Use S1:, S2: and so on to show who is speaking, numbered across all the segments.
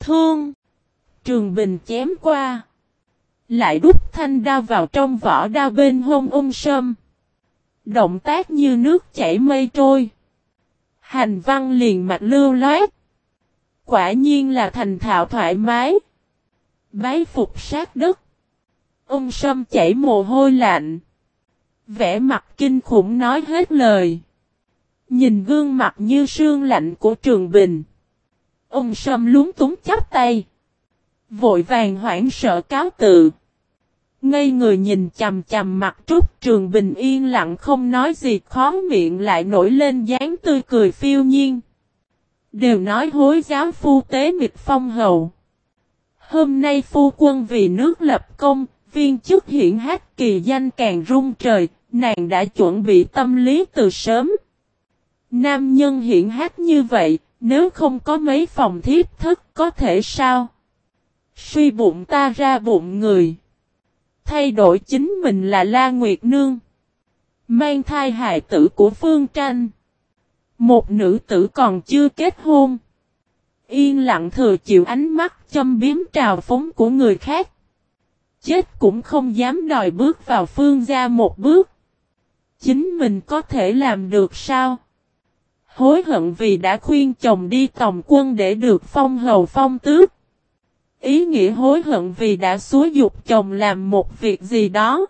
S1: Thương. Trường Bình chém qua. Lại đút thanh đao vào trong vỏ đao bên hông ung sâm. Động tác như nước chảy mây trôi. Hành văn liền mạch lưu loát. Quả nhiên là thành thạo thoải mái. Bái phục sát đất. Ung sâm chảy mồ hôi lạnh. Vẻ mặt kinh khủng nói hết lời. Nhìn gương mặt như sương lạnh của Trường Bình. Ung sâm lúng túng chắp tay. Vội vàng hoảng sợ cáo tự. Ngây người nhìn chằm chằm mặt Trúc Trường Bình yên lặng không nói gì, khó miệng lại nổi lên dáng tươi cười phiêu nhiên. Đều nói hối giáo phu tế mịch phong hầu. Hôm nay phu quân vì nước lập công, viên chức hiển hách kỳ danh càng rung trời, nàng đã chuẩn bị tâm lý từ sớm. Nam nhân hiển hách như vậy, nếu không có mấy phòng thiếp thất có thể sao? Suy bụng ta ra bụng người. Thay đổi chính mình là La Nguyệt Nương. Mang thai hài tử của Phương Tranh. Một nữ tử còn chưa kết hôn. Yên lặng thừa chịu ánh mắt châm biếm trào phúng của người khác. Chết cũng không dám đòi bước vào Phương gia một bước. Chính mình có thể làm được sao? Hối hận vì đã khuyên chồng đi tòng quân để được phong hầu phong tước. Ý nghĩa hối hận vì đã xúi giục chồng làm một việc gì đó.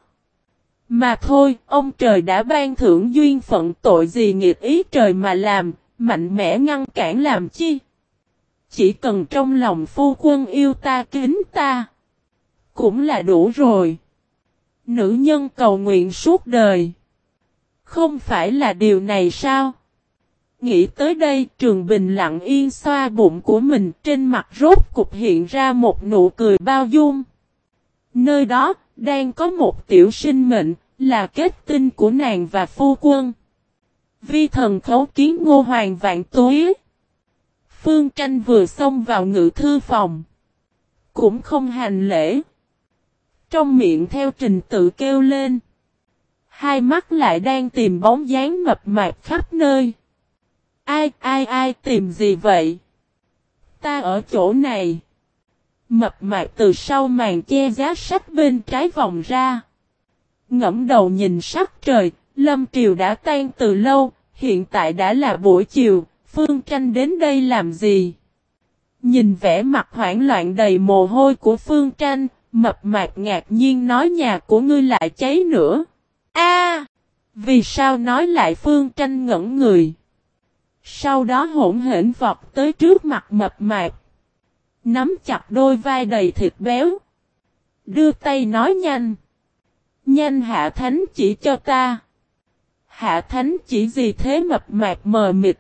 S1: Mà thôi, ông trời đã ban thưởng duyên phận, tội gì nghiệt ý trời mà làm, mạnh mẽ ngăn cản làm chi. Chỉ cần trong lòng phu quân yêu ta kính ta, cũng là đủ rồi. Nữ nhân cầu nguyện suốt đời. Không phải là điều này sao? Nghĩ tới đây, Trường Bình lặng yên xoa bụng của mình, trên mặt rốt cục hiện ra một nụ cười bao dung. Nơi đó, đang có một tiểu sinh mệnh, là kết tinh của nàng và phu quân. Vi thần khấu kiến Ngô Hoàng vạn tuế. Phương Tranh vừa xông vào ngự thư phòng. Cũng không hành lễ. Trong miệng theo trình tự kêu lên. Hai mắt lại đang tìm bóng dáng mập mạp khắp nơi. Ai tìm gì vậy? Ta ở chỗ này. Mập mạp từ sau màn che giá sách bên trái vòng ra. Ngẫm đầu nhìn sắc trời, lâm triều đã tan từ lâu, hiện tại đã là buổi chiều, Phương Tranh đến đây làm gì? Nhìn vẻ mặt hoảng loạn đầy mồ hôi của Phương Tranh, mập mạp ngạc nhiên nói nhà của ngươi lại cháy nữa. Vì sao nói lại? Phương Tranh ngẩn người. Sau đó hỗn hển vọt tới trước mặt mập mạp. Nắm chặt đôi vai đầy thịt béo. Đưa tay nói nhanh. Nhanh hạ thánh chỉ cho ta. Hạ thánh chỉ gì thế? Mập mạp mờ mịt.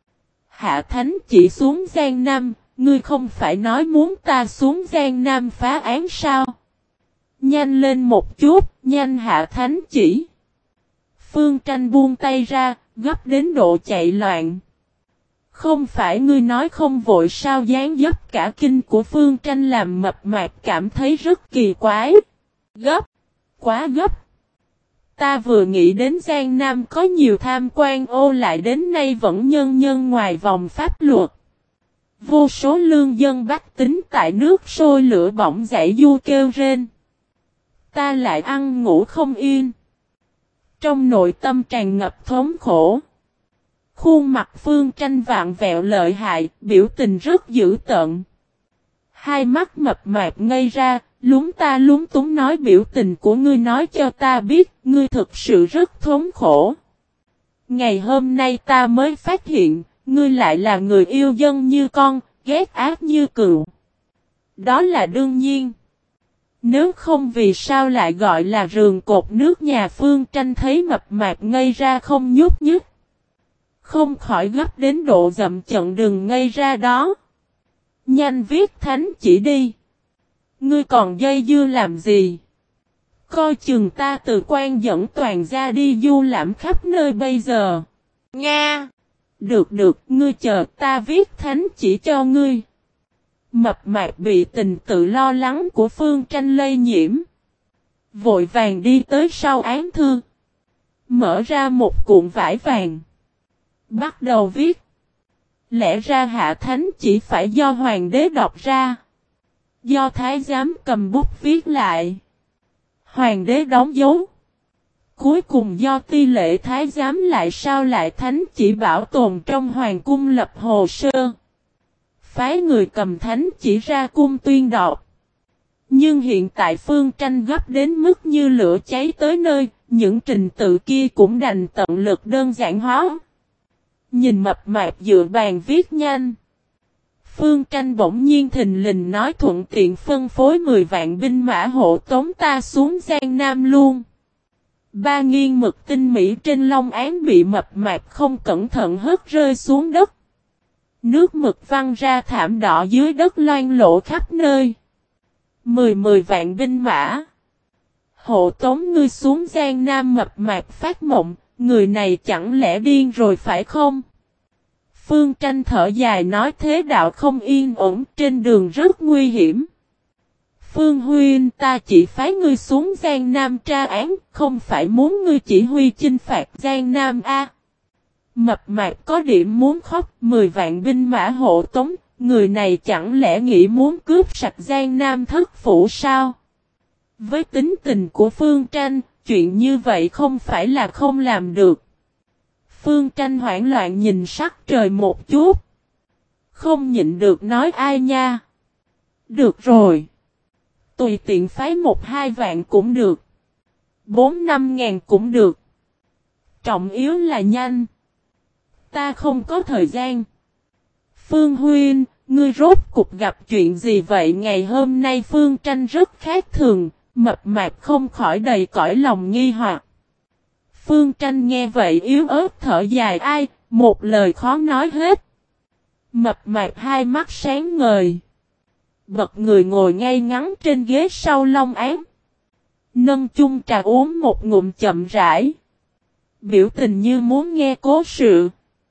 S1: Hạ thánh chỉ xuống Giang Nam. Ngươi không phải nói muốn ta xuống Giang Nam phá án sao? Nhanh lên một chút, nhanh hạ thánh chỉ. Phương Tranh buông tay ra, gấp đến độ chạy loạn. Không phải ngươi nói không vội sao? Dáng dấp cả kinh của Phương Tranh làm mập mạp cảm thấy rất kỳ quái. Gấp, quá gấp. Ta vừa nghĩ đến Giang Nam có nhiều tham quan ô lại đến nay vẫn nhân ngoài vòng pháp luật. Vô số lương dân bách tính tại nước sôi lửa bỏng dãy du kêu rên. Ta lại ăn ngủ không yên. Trong nội tâm tràn ngập thống khổ. Khuôn mặt Phương Tranh vạn vẹo lợi hại, biểu tình rất dữ tợn. Hai mắt mập mạp ngây ra, lúng ta lúng túng nói biểu tình của ngươi nói cho ta biết, ngươi thực sự rất thống khổ. Ngày hôm nay ta mới phát hiện, ngươi lại là người yêu dân như con, ghét ác như cừu. Đó là đương nhiên. Nếu không vì sao lại gọi là rường cột nước? Nhà Phương Tranh thấy mập mạp ngây ra không nhúc nhích. Không khỏi gấp đến độ dậm chận đừng ngây ra đó. Nhanh viết thánh chỉ đi. Ngươi còn dây dưa làm gì? Coi chừng ta từ quan dẫn toàn gia đi du lãm khắp nơi bây giờ. Nga! Được, ngươi chờ ta viết thánh chỉ cho ngươi. Mập mạp bị tình tự lo lắng của Phương Tranh lây nhiễm. Vội vàng đi tới sau án thư. Mở ra một cuộn vải vàng. Bắt đầu viết. lẽ ra hạ thánh chỉ phải do hoàng đế đọc ra. Do thái giám cầm bút viết lại. Hoàng đế đóng dấu. Cuối cùng do ti lệ thái giám lại sao lại thánh chỉ bảo tồn trong hoàng cung lập hồ sơ. Phái người cầm thánh chỉ ra cung tuyên đọc. Nhưng hiện tại Phương Tranh gấp đến mức như lửa cháy tới nơi, những trình tự kia cũng đành tận lực đơn giản hóa. Nhìn mập mạp dựa bàn viết nhanh. Phương Tranh bỗng nhiên thình lình nói thuận tiện phân phối 10 vạn binh mã hộ tống ta xuống Giang Nam luôn. Ba nghiêng mực tinh mỹ trên long án bị mập mạp không cẩn thận hất rơi xuống đất. Nước mực văng ra thảm đỏ dưới đất loang lổ khắp nơi. 10 vạn binh mã. Hộ tống ngươi xuống Giang Nam mập mạp phát mộng, người này chẳng lẽ điên rồi phải không? Phương Tranh thở dài nói thế đạo không yên ổn, trên đường rất nguy hiểm. Phương Huynh ta chỉ phái ngươi xuống Giang Nam tra án, không phải muốn ngươi chỉ huy chinh phạt Giang Nam a. Mập mạp có điểm muốn khóc, 10 vạn binh mã hộ tống, người này chẳng lẽ nghĩ muốn cướp sạch Giang Nam thất phủ sao? Với tính tình của Phương Tranh, chuyện như vậy không phải là không làm được. Phương Tranh hoảng loạn nhìn sắc trời một chút. Không nhịn được nói ai nha. Được rồi. Tùy tiện phái 1-2 vạn cũng được. 4-5 ngàn cũng được. Trọng yếu là nhanh. Ta không có thời gian. Phương Huynh, ngươi rốt cục gặp chuyện gì vậy? Ngày hôm nay Phương Tranh rất khác thường, mập mạp không khỏi đầy cõi lòng nghi hoặc. Phương Tranh nghe vậy yếu ớt thở dài ai, một lời khó nói hết. Mập mạp hai mắt sáng ngời. Bật người ngồi ngay ngắn trên ghế sau long án. Nâng chung trà uống một ngụm chậm rãi. Biểu tình như muốn nghe cố sự.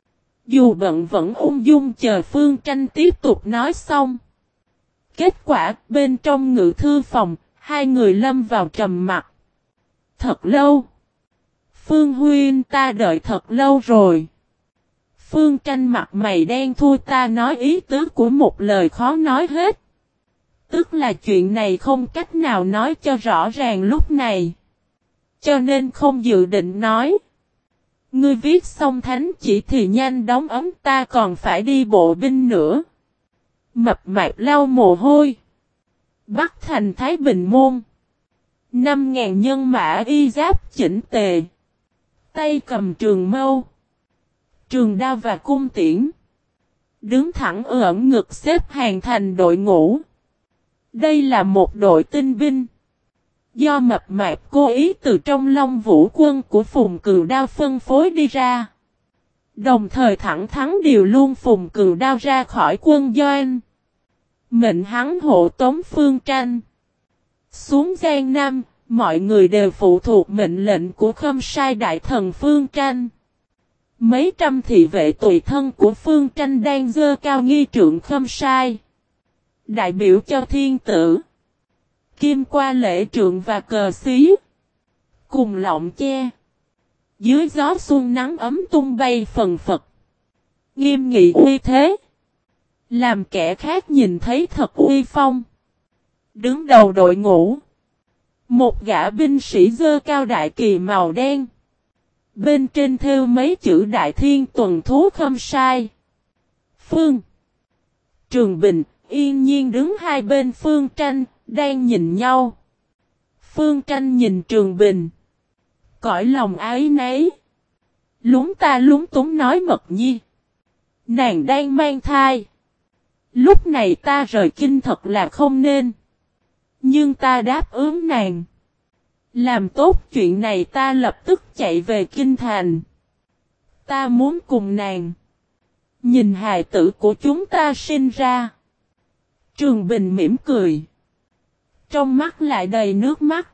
S1: Dù bận vẫn ung dung chờ Phương Tranh tiếp tục nói xong. Kết quả bên trong ngự thư phòng, hai người lâm vào trầm mặc. Thật lâu. Phương Huynh ta đợi thật lâu rồi. Phương Tranh mặt mày đen thui ta nói ý tứ của một lời khó nói hết. Tức là chuyện này không cách nào nói cho rõ ràng lúc này. Cho nên không dự định nói. Ngươi viết xong thánh chỉ thì nhanh đóng ấm ta còn phải đi bộ binh nữa. Mập mạp lau mồ hôi. Bắc thành Thái Bình Môn. 5.000 nhân mã y giáp chỉnh tề. Tay cầm trường mâu. Trường đao và cung tiễn. Đứng thẳng ẩn ngực xếp hàng thành đội ngũ. Đây là một đội tinh binh. Do mập mạp cố ý từ trong Long Vũ quân của Phùng Cừu Đao phân phối đi ra. Đồng thời thẳng thắn điều luôn Phùng Cừu Đao ra khỏi quân doanh. Mệnh hắn hộ tống Phương Tranh. Xuống Giang Nam, mọi người đều phụ thuộc mệnh lệnh của Khâm Sai Đại Thần Phương Tranh. Mấy trăm thị vệ tùy thân của Phương Tranh đang dơ cao nghi trượng Khâm Sai. Đại biểu cho thiên tử. Kim qua lễ trượng và cờ xí. Cùng lọng che. Dưới gió xuân nắng ấm tung bay phần phật. Nghiêm nghị uy thế. Làm kẻ khác nhìn thấy thật uy phong. Đứng đầu đội ngũ. Một gã binh sĩ dơ cao đại kỳ màu đen. Bên trên thêu mấy chữ Đại Thiên Tuần Thú Khâm Sai. Phương Trường Bình yên nhiên đứng hai bên Phương Tranh, đang nhìn nhau. Phương Tranh nhìn Trường Bình. Cõi lòng ái nấy. Lúng ta lúng túng nói Mật Nhi. Nàng đang mang thai. Lúc này ta rời kinh thật là không nên. Nhưng ta đáp ứng nàng. Làm tốt chuyện này ta lập tức chạy về kinh thành. Ta muốn cùng nàng. Nhìn hài tử của chúng ta sinh ra. Trường Bình mỉm cười. Trong mắt lại đầy nước mắt.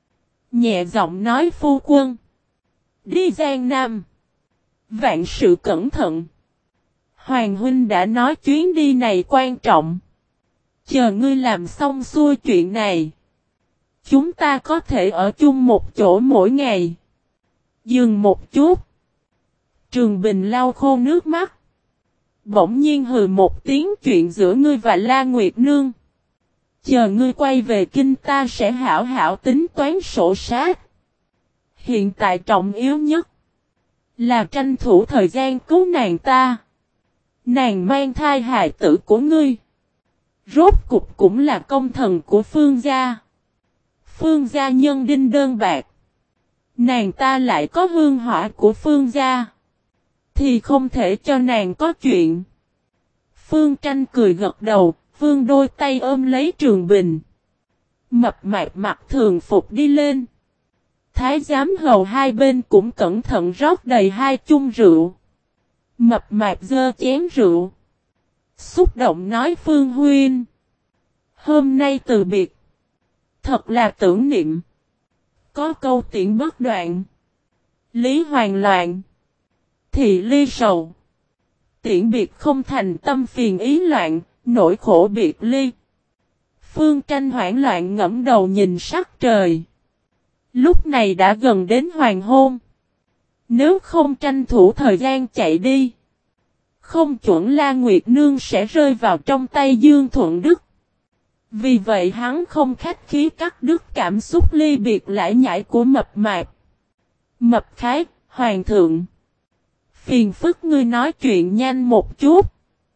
S1: Nhẹ giọng nói phu quân. Đi Giang Nam. Vạn sự cẩn thận. Hoàng huynh đã nói chuyến đi này quan trọng. Chờ ngươi làm xong xuôi chuyện này. Chúng ta có thể ở chung một chỗ mỗi ngày. Dừng một chút. Trường Bình lau khô nước mắt. Bỗng nhiên hừ một tiếng, chuyện giữa ngươi và La Nguyệt Nương. Chờ ngươi quay về kinh ta sẽ hảo hảo tính toán sổ sát. Hiện tại trọng yếu nhất là tranh thủ thời gian cứu nàng ta. Nàng mang thai hài tử của ngươi. Rốt cục cũng là công thần của Phương gia. Phương gia nhân đinh đơn bạc. Nàng ta lại có hương hỏa của Phương gia. Thì không thể cho nàng có chuyện. Phương Tranh cười gật đầu, Phương đôi tay ôm lấy Trường Bình. Mập mạp mặc thường phục đi lên. Thái giám hầu hai bên cũng cẩn thận rót đầy 2 chung rượu. Mập mạp giơ chén rượu. Xúc động nói Phương huynh. Hôm nay từ biệt. Thật là tưởng niệm. Có câu tiễn bất đoạn. Lý hoàng loạn. Thị ly sầu. Tiễn biệt không thành tâm phiền ý loạn. Nỗi khổ biệt ly. Phương Tranh hoảng loạn ngẫm đầu nhìn sắc trời. Lúc này đã gần đến hoàng hôn. Nếu không tranh thủ thời gian chạy đi. Không chuẩn La Nguyệt Nương sẽ rơi vào trong tay Dương Thuận Đức. Vì vậy hắn không khách khí cắt đứt cảm xúc ly biệt lải nhải của mập mạp. Mập khái, hoàng thượng. Phiền phức ngươi nói chuyện nhanh một chút.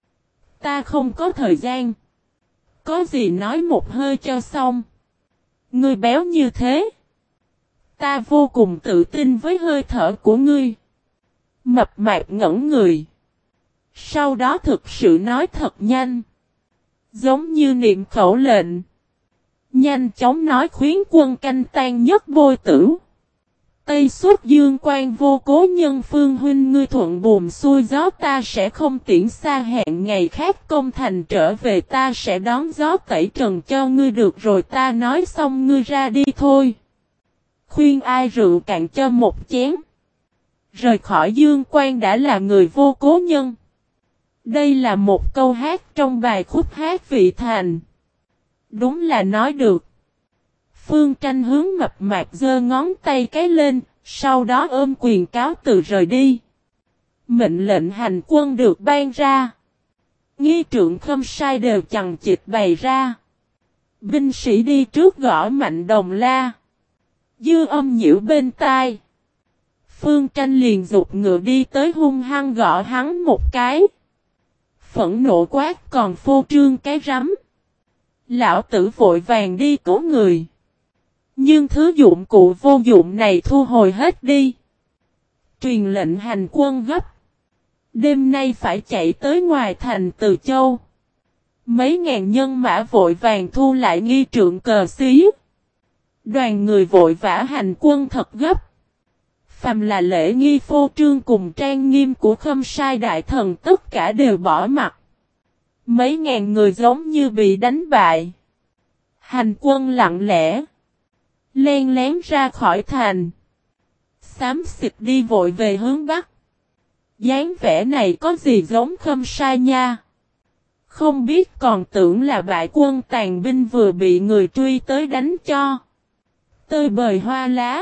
S1: Ta không có thời gian. Có gì nói một hơi cho xong. Ngươi béo như thế. Ta vô cùng tự tin với hơi thở của ngươi. Mập mạp ngẩn người. Sau đó thực sự nói thật nhanh. Giống như niệm khẩu lệnh. Nhanh chóng nói khuyến quân canh tan nhất bôi tử. Tây xuất dương quan vô cố nhân Phương huynh ngươi thuận buồm xuôi gió ta sẽ không tiễn xa hẹn ngày khác công thành trở về ta sẽ đón gió tẩy trần cho ngươi được rồi ta nói xong ngươi ra đi thôi. Khuyên ai rượu cạn cho một chén. Rời khỏi dương quan đã là người vô cố nhân. Đây là một câu hát trong bài khúc hát vị thành. Đúng là nói được. Phương Tranh hướng mập mạp giơ ngón tay cái lên, sau đó ôm quyền cáo từ rời đi. Mệnh lệnh hành quân được ban ra. Nghi trượng Khâm Sai đều chằng chịt bày ra. Binh sĩ đi trước gõ mạnh đồng la. Dư âm nhiễu bên tai. Phương Tranh liền giục ngựa đi tới hung hăng gõ hắn một cái. Phẫn nộ quát còn phô trương cái rắm. Lão tử vội vàng đi cứu người. Nhưng thứ dụng cụ vô dụng này thu hồi hết đi. Truyền lệnh hành quân gấp. Đêm nay phải chạy tới ngoài thành Từ Châu. Mấy ngàn nhân mã vội vàng thu lại nghi trượng cờ xí. Đoàn người vội vã hành quân thật gấp. Phàm là lễ nghi phô trương cùng trang nghiêm của Khâm Sai đại thần tất cả đều bỏ mặt. Mấy ngàn người giống như bị đánh bại. Hành quân lặng lẽ. Len lén ra khỏi thành. Xám xịt đi vội về hướng Bắc. dáng vẻ này có gì giống Khâm Sai nha. Không biết còn tưởng là bại quân tàn binh vừa bị người truy tới đánh cho. Tơi bời hoa lá.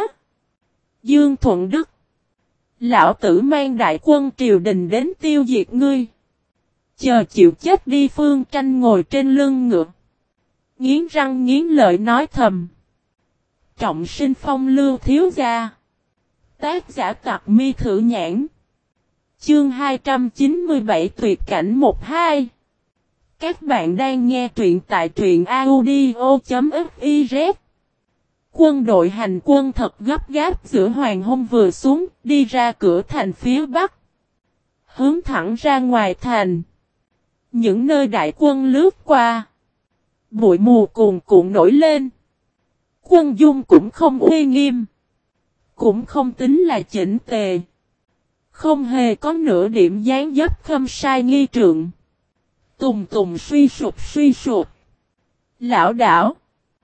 S1: Dương Thuận Đức. Lão tử mang đại quân triều đình đến tiêu diệt ngươi. Chờ chịu chết đi. Phương Tranh ngồi trên lưng ngựa. Nghiến răng nghiến lợi nói thầm. Trọng sinh phong lưu thiếu gia. Tác giả Tặc Mi Thử Nhãn. Chương 297 tuyệt cảnh 1-2. Các bạn đang nghe truyện tại truyện audio.fiz. Quân đội hành quân thật gấp gáp giữa hoàng hôn vừa xuống, đi ra cửa thành phía bắc. Hướng thẳng ra ngoài thành. Những nơi đại quân lướt qua. Bụi mù cuồn cuộn nổi lên. Quân dung cũng không uy nghiêm. Cũng không tính là chỉnh tề. Không hề có nửa điểm dáng dấp Khâm Sai nghi trượng. Tùng tùng suy sụp. Lão đảo.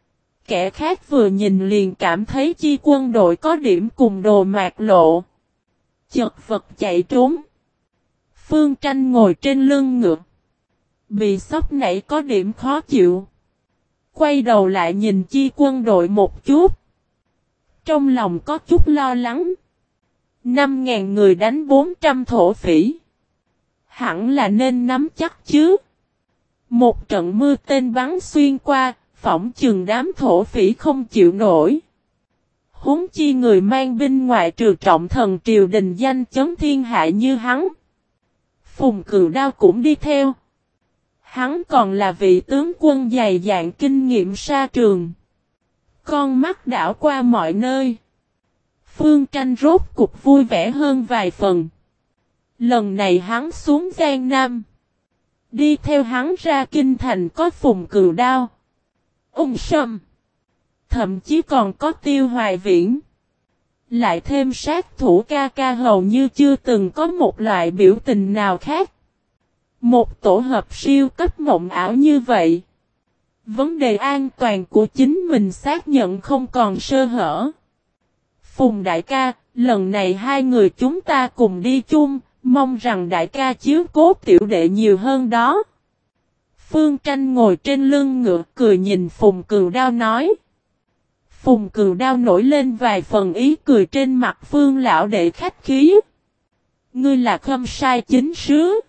S1: Kẻ khác vừa nhìn liền cảm thấy chi quân đội có điểm cùng đồ mạc lộ. Chật vật chạy trốn. Phương Tranh ngồi trên lưng ngựa. Bị sốc nảy có điểm khó chịu. Quay đầu lại nhìn chi quân đội một chút. Trong lòng có chút lo lắng. 5.000 người đánh 400 thổ phỉ. Hẳn là nên nắm chắc chứ. Một trận mưa tên bắn xuyên qua, phỏng chừng đám thổ phỉ không chịu nổi. Huống chi người mang binh ngoại trừ trọng thần triều đình danh chấn thiên hạ như hắn. Phùng Cừu Đao cũng đi theo. Hắn còn là vị tướng quân dày dạn kinh nghiệm sa trường. Con mắt đảo qua mọi nơi. Phương Tranh rốt cục vui vẻ hơn vài phần. Lần này hắn xuống Giang Nam. Đi theo hắn ra kinh thành có Phùng Cừu Đao, Ung Sâm. Thậm chí còn có Tiêu Hoài Viễn. Lại thêm sát thủ ca ca hầu như chưa từng có một loại biểu tình nào khác. Một tổ hợp siêu cấp mộng ảo như vậy. Vấn đề an toàn của chính mình xác nhận không còn sơ hở. Phùng đại ca, lần này hai người chúng ta cùng đi chung, mong rằng đại ca chiếu cố tiểu đệ nhiều hơn đó. Phương Tranh ngồi trên lưng ngựa cười nhìn Phùng Cừu Đao nói. Phùng Cừu Đao nổi lên vài phần ý cười trên mặt Phương lão đệ khách khí. Ngươi là Khâm Sai chính sứ.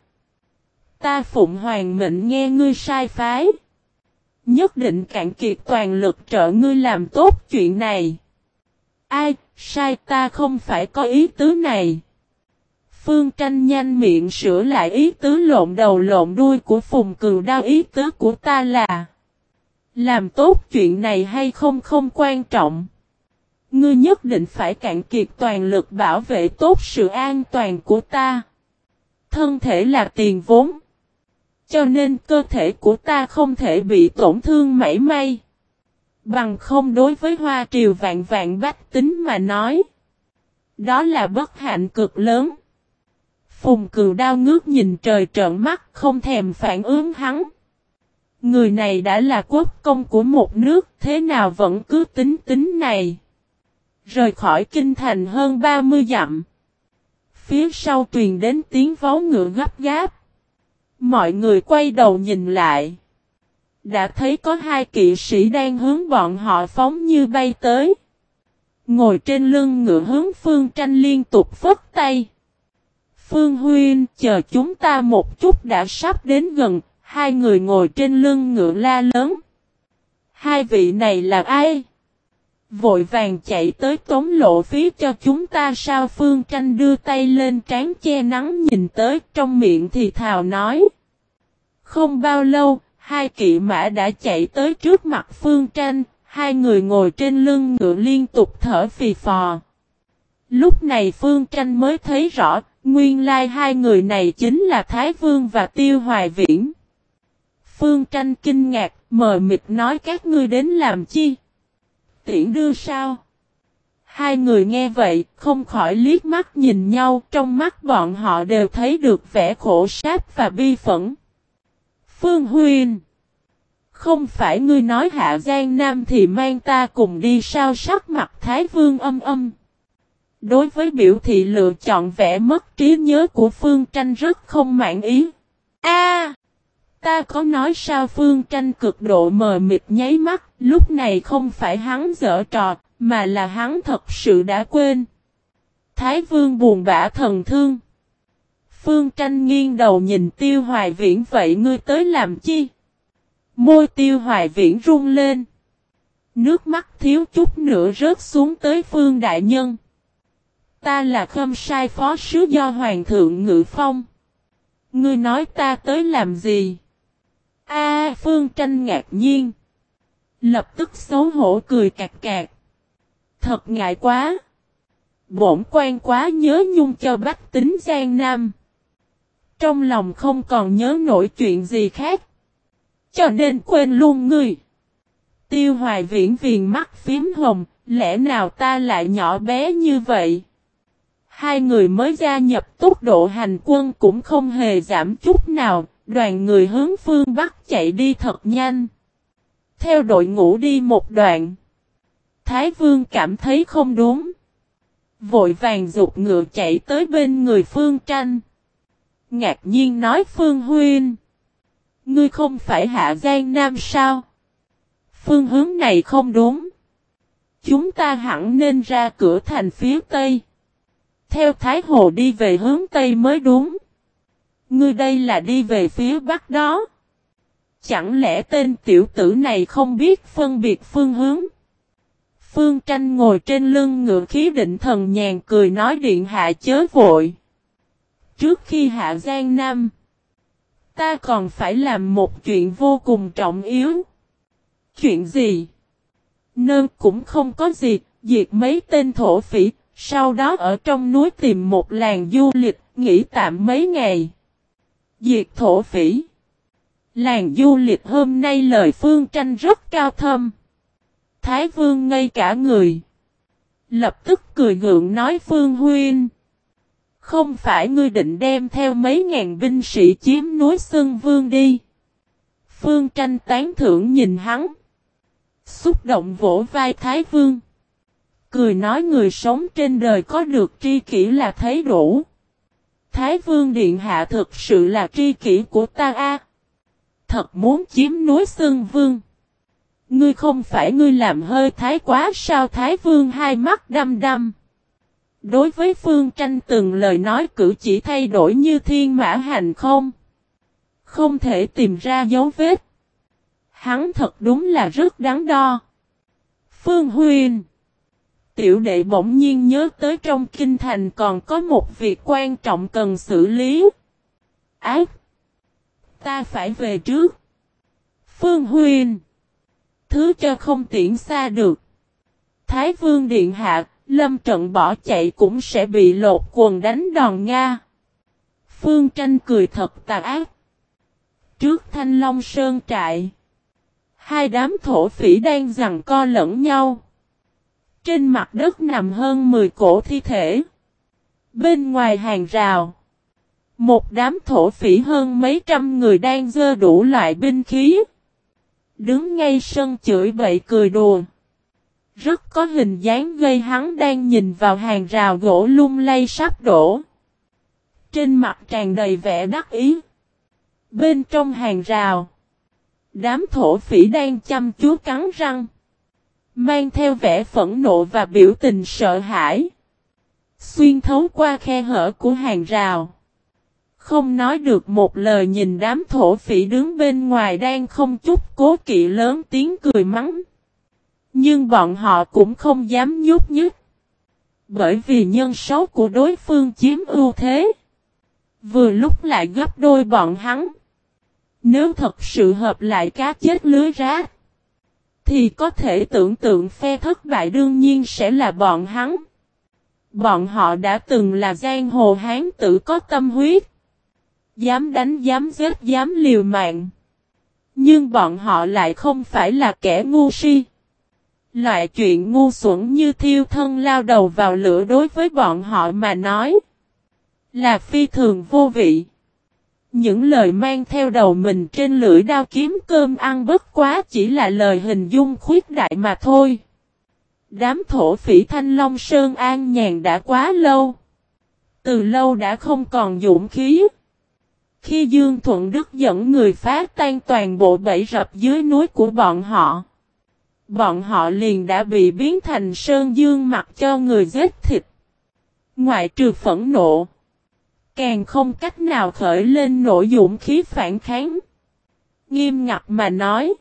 S1: Ta Phụng Hoàng mệnh nghe ngươi sai phái. Nhất định cạn kiệt toàn lực trợ ngươi làm tốt chuyện này. Ai, sai ta không phải có ý tứ này. Phương Tranh nhanh miệng sửa lại ý tứ lộn đầu lộn đuôi của Phùng Cừu Đao, ý tứ của ta là làm tốt chuyện này hay không không quan trọng. Ngươi nhất định phải cạn kiệt toàn lực bảo vệ tốt sự an toàn của ta. Thân thể là tiền vốn. Cho nên cơ thể của ta không thể bị tổn thương mảy may. Bằng không đối với Hoa Triều vạn vạn bách tính mà nói. Đó là bất hạnh cực lớn. Phùng Cừu Đao ngước nhìn trời trợn mắt không thèm phản ứng hắn. Người này đã là quốc công của một nước, thế nào vẫn cứ tính này. Rời khỏi kinh thành hơn 30 dặm. Phía sau truyền đến tiếng vó ngựa gấp gáp. Mọi người quay đầu nhìn lại. Đã thấy có hai kỵ sĩ đang hướng bọn họ phóng như bay tới. Ngồi trên lưng ngựa hướng Phương Tranh liên tục phất tay. Phương huynh, chờ chúng ta một chút, đã sắp đến gần. Hai người ngồi trên lưng ngựa la lớn. Hai vị này là ai? Vội vàng chạy tới tống lộ phí cho chúng ta sao? Phương Tranh đưa tay lên trán che nắng nhìn tới, trong miệng thì thào nói. Không bao lâu, hai kỵ mã đã chạy tới trước mặt Phương Tranh, hai người ngồi trên lưng ngựa liên tục thở phì phò. Lúc này Phương Tranh mới thấy rõ, nguyên lai hai người này chính là Thái Vương và Tiêu Hoài Viễn. Phương Tranh kinh ngạc, mờ mịt nói các ngươi đến làm chi? Tiễn đưa sao? Hai người nghe vậy, không khỏi liếc mắt nhìn nhau, trong mắt bọn họ đều thấy được vẻ khổ sát và bi phẫn. Phương huynh, không phải ngươi nói hạ Giang Nam thì mang ta cùng đi sao? Sắc mặt Thái Vương âm. Đối với biểu thị lựa chọn vẻ mất trí nhớ của Phương Tranh rất không mãn ý. Ta có nói sao? Phương Tranh cực độ mờ mịt nháy mắt, lúc này không phải hắn giở trò, mà là hắn thật sự đã quên. Thái Vương buồn bã thần thương. Phương Tranh nghiêng đầu nhìn Tiêu Hoài Viễn, vậy ngươi tới làm chi? Môi Tiêu Hoài Viễn run lên. Nước mắt thiếu chút nữa rớt xuống tới. Phương đại nhân. Ta là Khâm Sai phó sứ do Hoàng thượng ngự phong. Ngươi nói ta tới làm gì? Phương Tranh ngạc nhiên. Lập tức xấu hổ cười cạc cạc. Thật ngại quá. Bổn quan quá nhớ nhung cho bách tính Giang Nam. Trong lòng không còn nhớ nổi chuyện gì khác. Cho nên quên luôn ngươi. Tiêu Hoài Viễn viền mắt phím hồng. Lẽ nào ta lại nhỏ bé như vậy? Hai người mới gia nhập, tốc độ hành quân cũng không hề giảm chút nào. Đoàn người hướng phương Bắc chạy đi thật nhanh. Theo đội ngũ đi một đoạn. Thái Vương cảm thấy không đúng. Vội vàng giục ngựa chạy tới bên người Phương Tranh. Ngạc nhiên nói Phương huynh. Ngươi không phải hạ Giang Nam sao? Phương hướng này không đúng. Chúng ta hẳn nên ra cửa thành phía Tây. Theo Thái Hồ đi về hướng Tây mới đúng. Ngươi đây là đi về phía bắc đó. Chẳng lẽ tên tiểu tử này không biết phân biệt phương hướng? Phương Tranh ngồi trên lưng ngựa khí định thần nhàn cười nói điện hạ chớ vội. Trước khi hạ Giang Nam, ta còn phải làm một chuyện vô cùng trọng yếu. Chuyện gì? Nơn cũng không có gì, diệt mấy tên thổ phỉ, sau đó ở trong núi tìm một làng du lịch, nghỉ tạm mấy ngày. Diệt thổ phỉ. Làng du lịch hôm nay lời Phương Tranh rất cao thâm. Thái Vương ngây cả người. Lập tức cười gượng nói Phương Huynh. Không phải ngươi định đem theo mấy ngàn binh sĩ chiếm núi Xuân Vương đi. Phương Tranh tán thưởng nhìn hắn. Xúc động vỗ vai Thái Vương. Cười nói người sống trên đời có được tri kỷ là thấy đủ. Thái Vương điện hạ thực sự là tri kỷ của ta a. Thật muốn chiếm núi Xuân Vương. Ngươi không phải ngươi làm hơi thái quá sao? Thái Vương hai mắt đăm đăm. Đối với Phương Tranh từng lời nói cử chỉ thay đổi như thiên mã hành không. Không thể tìm ra dấu vết. Hắn thật đúng là rất đáng đo. Phương Huynh. Tiểu đệ bỗng nhiên nhớ tới trong kinh thành còn có một việc quan trọng cần xử lý. Ác. Ta phải về trước. Phương Huynh. Thứ cho không tiễn xa được. Thái Vương điện hạ, lâm trận bỏ chạy cũng sẽ bị lột quần đánh đòn Nga. Phương Tranh cười thật tà ác. Trước Thanh Long Sơn trại. Hai đám thổ phỉ đang giằng co lẫn nhau. Trên mặt đất nằm hơn 10 cổ thi thể. Bên ngoài hàng rào. Một đám thổ phỉ hơn mấy trăm người đang giơ đủ loại binh khí. Đứng ngay sân chửi bậy cười đùa. Rất có hình dáng gây hắn đang nhìn vào hàng rào gỗ lung lay sắp đổ. Trên mặt tràn đầy vẻ đắc ý. Bên trong hàng rào. Đám thổ phỉ đang chăm chú cắn răng. Mang theo vẻ phẫn nộ và biểu tình sợ hãi. Xuyên thấu qua khe hở của hàng rào. Không nói được một lời nhìn đám thổ phỉ đứng bên ngoài đang không chút cố kỵ lớn tiếng cười mắng. Nhưng bọn họ cũng không dám nhúc nhích. Bởi vì nhân số của đối phương chiếm ưu thế. Vừa lúc lại gấp đôi bọn hắn. Nếu thật sự hợp lại cá chết lưới rác. Thì có thể tưởng tượng phe thất bại đương nhiên sẽ là bọn hắn. Bọn họ đã từng là giang hồ hán tử có tâm huyết. Dám đánh dám giết dám liều mạng. Nhưng bọn họ lại không phải là kẻ ngu si. Loại chuyện ngu xuẩn như thiêu thân lao đầu vào lửa đối với bọn họ mà nói. Là phi thường vô vị. Những lời mang theo đầu mình trên lưỡi đao kiếm cơm ăn bất quá chỉ là lời hình dung khuyết đại mà thôi. Đám thổ phỉ Thanh Long Sơn an nhàn đã quá lâu. Từ lâu đã không còn dũng khí. Khi Dương Thuận Đức dẫn người phá tan toàn bộ bẫy rập dưới núi của bọn họ. Bọn họ liền đã bị biến thành sơn dương mặc cho người giết thịt. Ngoại trừ phẫn nộ. Càng không cách nào khởi lên nổi dũng khí phản kháng. Nghiêm ngặt mà nói.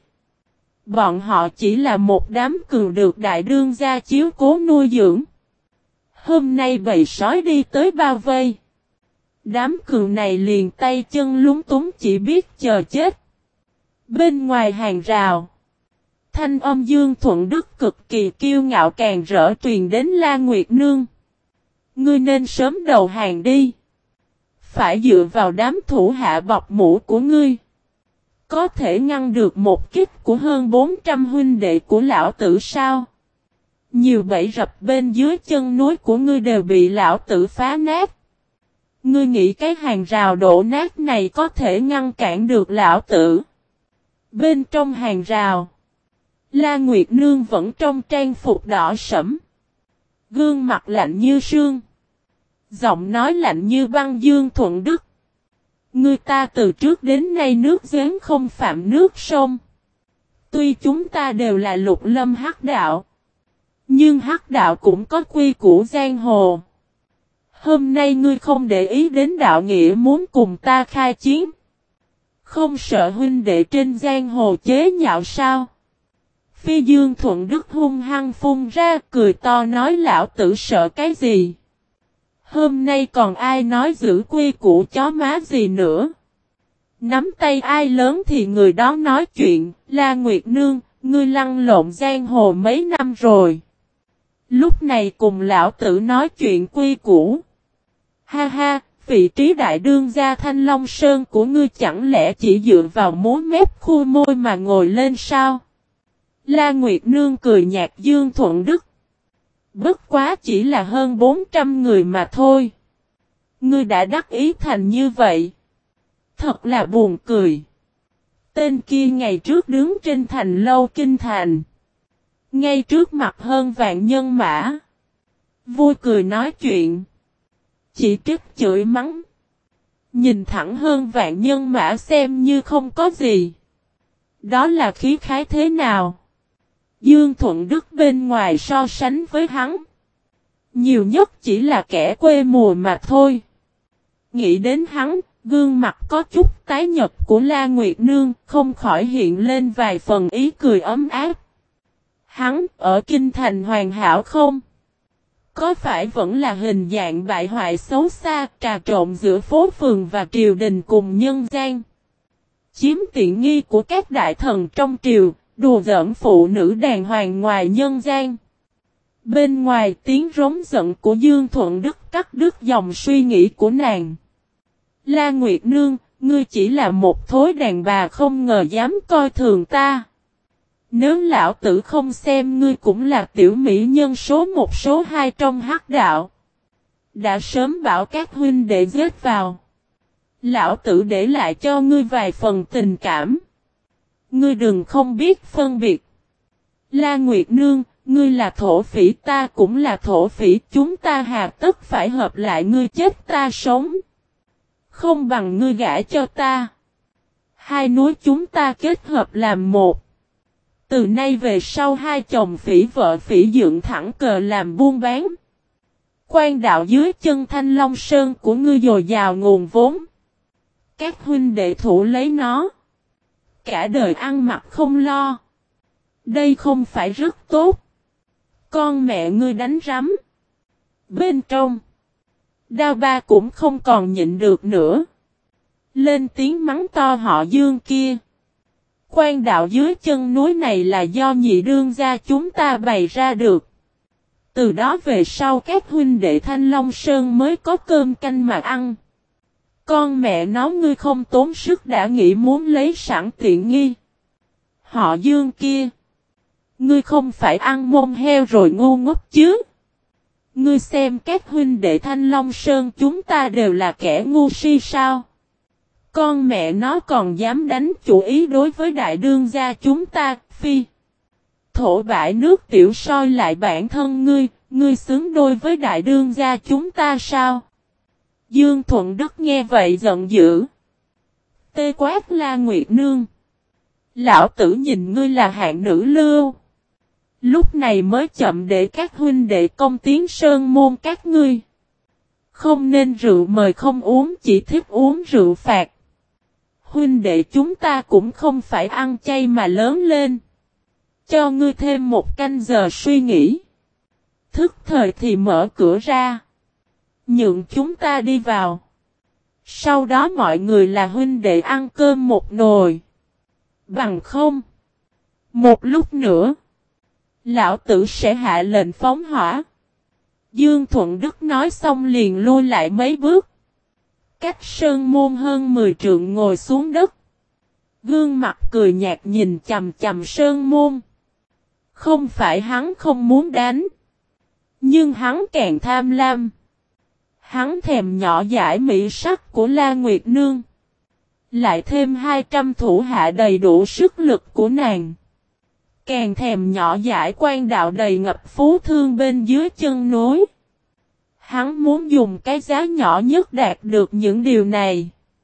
S1: Bọn họ chỉ là một đám cừu được đại đương gia chiếu cố nuôi dưỡng. Hôm nay bầy sói đi tới bao vây. Đám cừu này liền tay chân lúng túng chỉ biết chờ chết. Bên ngoài hàng rào. Thanh âm Dương Thuận Đức cực kỳ kiêu ngạo càng rỡ truyền đến La Nguyệt Nương. Ngươi nên sớm đầu hàng đi. Phải dựa vào đám thủ hạ bọc mũ của ngươi. Có thể ngăn được một kích của hơn 400 huynh đệ của lão tử sao? Nhiều bẫy rập bên dưới chân núi của ngươi đều bị lão tử phá nát. Ngươi nghĩ cái hàng rào đổ nát này có thể ngăn cản được lão tử? Bên trong hàng rào. La Nguyệt Nương vẫn trong trang phục đỏ sẫm. Gương mặt lạnh như sương. Giọng nói lạnh như băng Dương Thuận Đức. Người ta từ trước đến nay nước giếng không phạm nước sông. Tuy chúng ta đều là lục lâm hắc đạo. Nhưng hắc đạo cũng có quy củ giang hồ. Hôm nay ngươi không để ý đến đạo nghĩa muốn cùng ta khai chiến. Không sợ huynh đệ trên giang hồ chế nhạo sao? Phi Dương Thuận Đức hung hăng phun ra cười to nói lão tử sợ cái gì? Hôm nay còn ai nói giữ quy củ chó má gì nữa? Nắm tay ai lớn thì người đó nói chuyện, La Nguyệt Nương, ngươi lăn lộn giang hồ mấy năm rồi. Lúc này cùng lão tử nói chuyện quy củ. Ha ha, vị trí đại đương gia Thanh Long Sơn của ngươi chẳng lẽ chỉ dựa vào múa mép khui môi mà ngồi lên sao? La Nguyệt Nương cười nhạt Dương Thuận Đức. Bất quá chỉ là hơn 400 người mà thôi. Ngươi đã đắc ý thành như vậy. Thật là buồn cười. Tên kia ngày trước đứng trên thành lâu kinh thành. Ngay trước mặt hơn vạn nhân mã. Vui cười nói chuyện. Chỉ trích chửi mắng. Nhìn thẳng hơn vạn nhân mã xem như không có gì. Đó là khí khái thế nào? Dương Thuận Đức bên ngoài so sánh với hắn. Nhiều nhất chỉ là kẻ quê mùa mà thôi. Nghĩ đến hắn, gương mặt có chút tái nhợt của La Nguyệt Nương không khỏi hiện lên vài phần ý cười ấm áp. Hắn ở kinh thành hoàn hảo không? Có phải vẫn là hình dạng bại hoại xấu xa trà trộn giữa phố phường và triều đình cùng nhân gian? Chiếm tiện nghi của các đại thần trong triều, đùa giỡn phụ nữ đàng hoàng ngoài nhân gian. Bên ngoài tiếng rống giận của Dương Thuận Đức cắt đứt dòng suy nghĩ của nàng. La Nguyệt Nương, ngươi chỉ là một thối đàn bà không ngờ dám coi thường ta. Nếu lão tử không xem ngươi cũng là tiểu mỹ nhân số 1 số 2 trong hắc đạo. Đã sớm bảo các huynh đệ giết vào. Lão tử để lại cho ngươi vài phần tình cảm. Ngươi đừng không biết phân biệt. La Nguyệt Nương, ngươi là thổ phỉ ta cũng là thổ phỉ. Chúng ta hà tất phải hợp lại ngươi chết ta sống. Không bằng ngươi gả cho ta. Hai núi chúng ta kết hợp làm một. Từ nay về sau hai chồng phỉ vợ phỉ dựng thẳng cờ làm buôn bán. Quan đạo dưới chân Thanh Long Sơn của ngươi dồi dào nguồn vốn. Các huynh đệ thủ lấy nó. Cả đời ăn mặc không lo. Đây không phải rất tốt. Con mẹ ngươi đánh rắm. Bên trong. Đao ba cũng không còn nhịn được nữa. Lên tiếng mắng to họ Dương kia. Quan đạo dưới chân núi này là do nhị đương gia chúng ta bày ra được. Từ đó về sau các huynh đệ Thanh Long Sơn mới có cơm canh mà ăn. Con mẹ nó ngươi không tốn sức đã nghĩ muốn lấy sẵn tiện nghi. Họ Dương kia. Ngươi không phải ăn mông heo rồi ngu ngốc chứ. Ngươi xem các huynh đệ Thanh Long Sơn chúng ta đều là kẻ ngu si sao. Con mẹ nó còn dám đánh chủ ý đối với đại đương gia chúng ta, phi. Thổ bãi nước tiểu soi lại bản thân ngươi xứng đôi với đại đương gia chúng ta sao? Dương Thuận Đức nghe vậy giận dữ. Tê quát La Nguyệt Nương. Lão tử nhìn ngươi là hạng nữ lưu. Lúc này mới chậm để các huynh đệ công tiến sơn môn các ngươi. Không nên rượu mời không uống chỉ thích uống rượu phạt. Huynh đệ chúng ta cũng không phải ăn chay mà lớn lên. Cho ngươi thêm một canh giờ suy nghĩ. Thức thời thì mở cửa ra. Nhượng chúng ta đi vào. Sau đó mọi người là huynh đệ ăn cơm một nồi. Bằng không. Một lúc nữa. Lão tử sẽ hạ lệnh phóng hỏa. Dương Thuận Đức nói xong liền lui lại mấy bước. Cách sơn môn hơn 10 trượng ngồi xuống đất. Gương mặt cười nhạt nhìn chằm chằm sơn môn. Không phải hắn không muốn đánh. Nhưng hắn càng tham lam. Hắn thèm nhỏ dãi mỹ sắc của La Nguyệt Nương. Lại thêm 200 thủ hạ đầy đủ sức lực của nàng. Càng thèm nhỏ dãi quan đạo đầy ngập phú thương bên dưới chân núi. Hắn muốn dùng cái giá nhỏ nhất đạt được những điều này.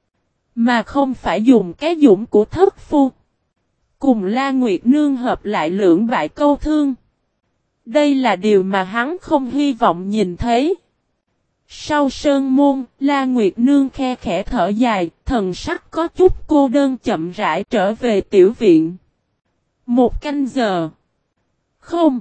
S1: Mà không phải dùng cái dũng của thất phu. Cùng La Nguyệt Nương hợp lại lưỡng bại câu thương. Đây là điều mà hắn không hy vọng nhìn thấy. Sau sơn môn, La Nguyệt Nương khe khẽ thở dài, thần sắc có chút cô đơn chậm rãi trở về tiểu viện. 1 canh giờ. Không.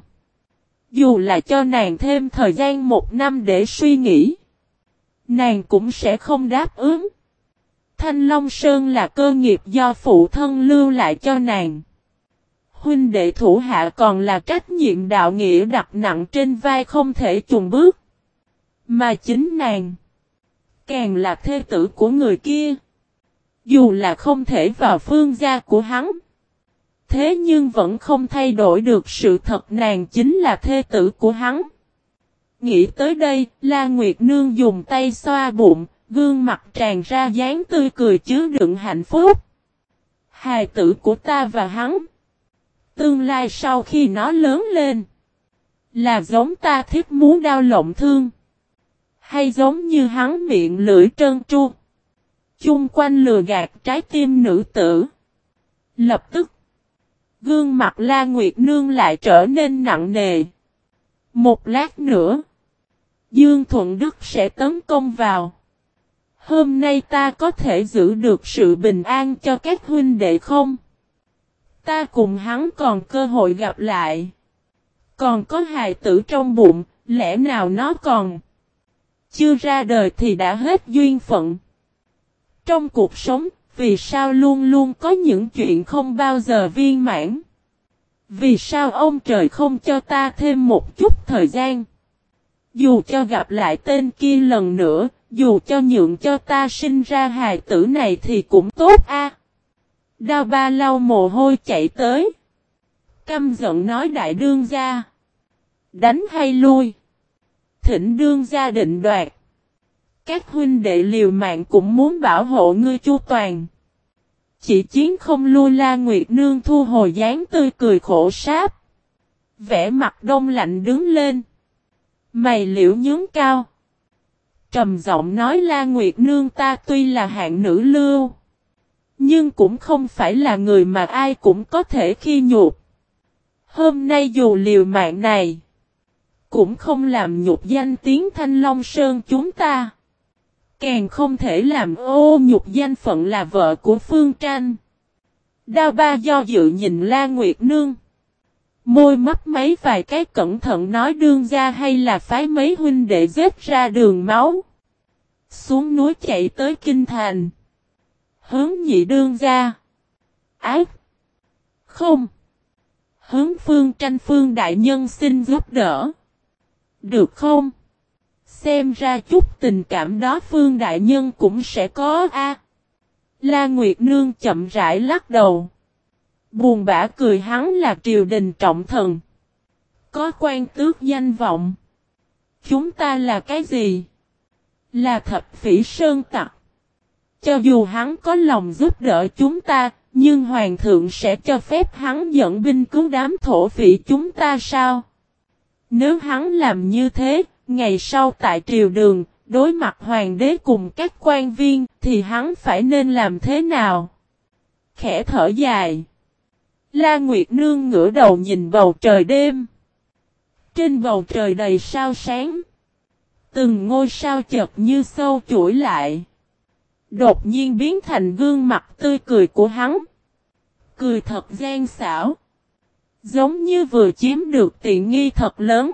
S1: Dù là cho nàng thêm thời gian 1 năm để suy nghĩ, nàng cũng sẽ không đáp ứng. Thanh Long Sơn là cơ nghiệp do phụ thân lưu lại cho nàng. Huynh đệ thủ hạ còn là trách nhiệm đạo nghĩa đặt nặng trên vai không thể chùn bước. Mà chính nàng, càng là thê tử của người kia. Dù là không thể vào phương gia của hắn, thế nhưng vẫn không thay đổi được sự thật nàng chính là thê tử của hắn. Nghĩ tới đây, La Nguyệt Nương dùng tay xoa bụng, gương mặt tràn ra dáng tươi cười chứa đựng hạnh phúc. Hài tử của ta và hắn, tương lai sau khi nó lớn lên, là giống ta thiết muốn đao lộng thương, hay giống như hắn miệng lưỡi trơn tru, chung quanh lừa gạt trái tim nữ tử. Lập tức, gương mặt La Nguyệt Nương lại trở nên nặng nề. Một lát nữa, Dương Thuận Đức sẽ tấn công vào. Hôm nay ta có thể giữ được sự bình an cho các huynh đệ không? Ta cùng hắn còn cơ hội gặp lại. Còn có hài tử trong bụng, lẽ nào nó còn chưa ra đời thì đã hết duyên phận. Trong cuộc sống, vì sao luôn luôn có những chuyện không bao giờ viên mãn? Vì sao ông trời không cho ta thêm một chút thời gian? Dù cho gặp lại tên kia lần nữa, dù cho nhượng cho ta sinh ra hài tử này thì cũng tốt a. Đao Ba lau mồ hôi chạy tới. Căm giận nói đại đương gia. Đánh hay lui? Thỉnh đương gia định đoạt. Các huynh đệ liều mạng cũng muốn bảo hộ ngươi chu toàn. Chỉ chiến không lui. La Nguyệt Nương thu hồi dáng tươi cười khổ sáp. Vẻ mặt đông lạnh đứng lên. Mày liễu nhướng cao. Trầm giọng nói La Nguyệt Nương ta tuy là hạng nữ lưu, nhưng cũng không phải là người mà ai cũng có thể khi nhục. Hôm nay dù liều mạng này, cũng không làm nhục danh tiếng Thanh Long Sơn chúng ta. Càng không thể làm ô nhục danh phận là vợ của Phương Tranh. Đao Ba do dự nhìn La Nguyệt Nương. Môi mấp máy vài cái cẩn thận nói đương gia hay là phái mấy huynh đệ giết ra đường máu. Xuống núi chạy tới kinh thành. Hướng nhị đương gia. Ác. Không. Hướng Phương Tranh Phương đại nhân xin giúp đỡ. Được không? Xem ra chút tình cảm đó Phương đại nhân cũng sẽ có a. La Nguyệt Nương chậm rãi lắc đầu. Buồn bã cười hắn là triều đình trọng thần. Có quan tước danh vọng. Chúng ta là cái gì? Là thập phỉ sơn tặc. Cho dù hắn có lòng giúp đỡ chúng ta, nhưng hoàng thượng sẽ cho phép hắn dẫn binh cứu đám thổ phỉ chúng ta sao? Nếu hắn làm như thế, ngày sau tại triều đường, đối mặt hoàng đế cùng các quan viên, thì hắn phải nên làm thế nào? Khẽ thở dài. La Nguyệt Nương ngửa đầu nhìn bầu trời đêm. Trên bầu trời đầy sao sáng. Từng ngôi sao chợt như sâu chuỗi lại. Đột nhiên biến thành gương mặt tươi cười của hắn. Cười thật gian xảo. Giống như vừa chiếm được tiện nghi thật lớn.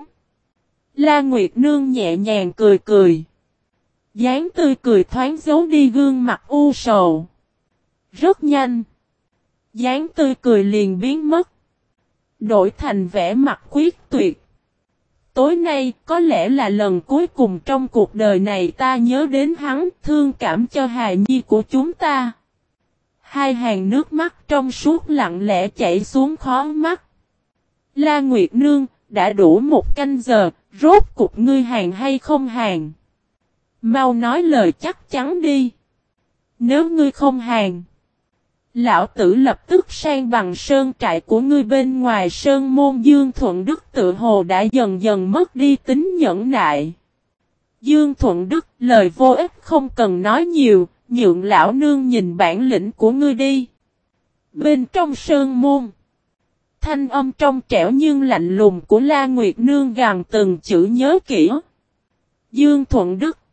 S1: La Nguyệt Nương nhẹ nhàng cười cười. Dáng tươi cười thoáng giấu đi gương mặt u sầu. Rất nhanh. Dáng tươi cười liền biến mất. Đổi thành vẻ mặt quyết tuyệt. Tối nay có lẽ là lần cuối cùng trong cuộc đời này ta nhớ đến hắn, thương cảm cho hài nhi của chúng ta. Hai hàng nước mắt trong suốt lặng lẽ chảy xuống khóe mắt. La Nguyệt Nương, đã đủ 1 canh giờ, rốt cuộc ngươi hàng hay không hàng? Mau nói lời chắc chắn đi. Nếu ngươi không hàng, lão tử lập tức sang bằng sơn trại của ngươi. Bên ngoài sơn môn Dương Thuận Đức tự hồ đã dần dần mất đi tính nhẫn nại. Dương Thuận Đức, lời vô ích không cần nói nhiều, nhượng lão nương nhìn bản lĩnh của ngươi đi. Bên trong sơn môn, thanh âm trong trẻo nhưng lạnh lùng của La Nguyệt Nương gằn từng chữ nhớ kỹ. Dương Thuận Đức,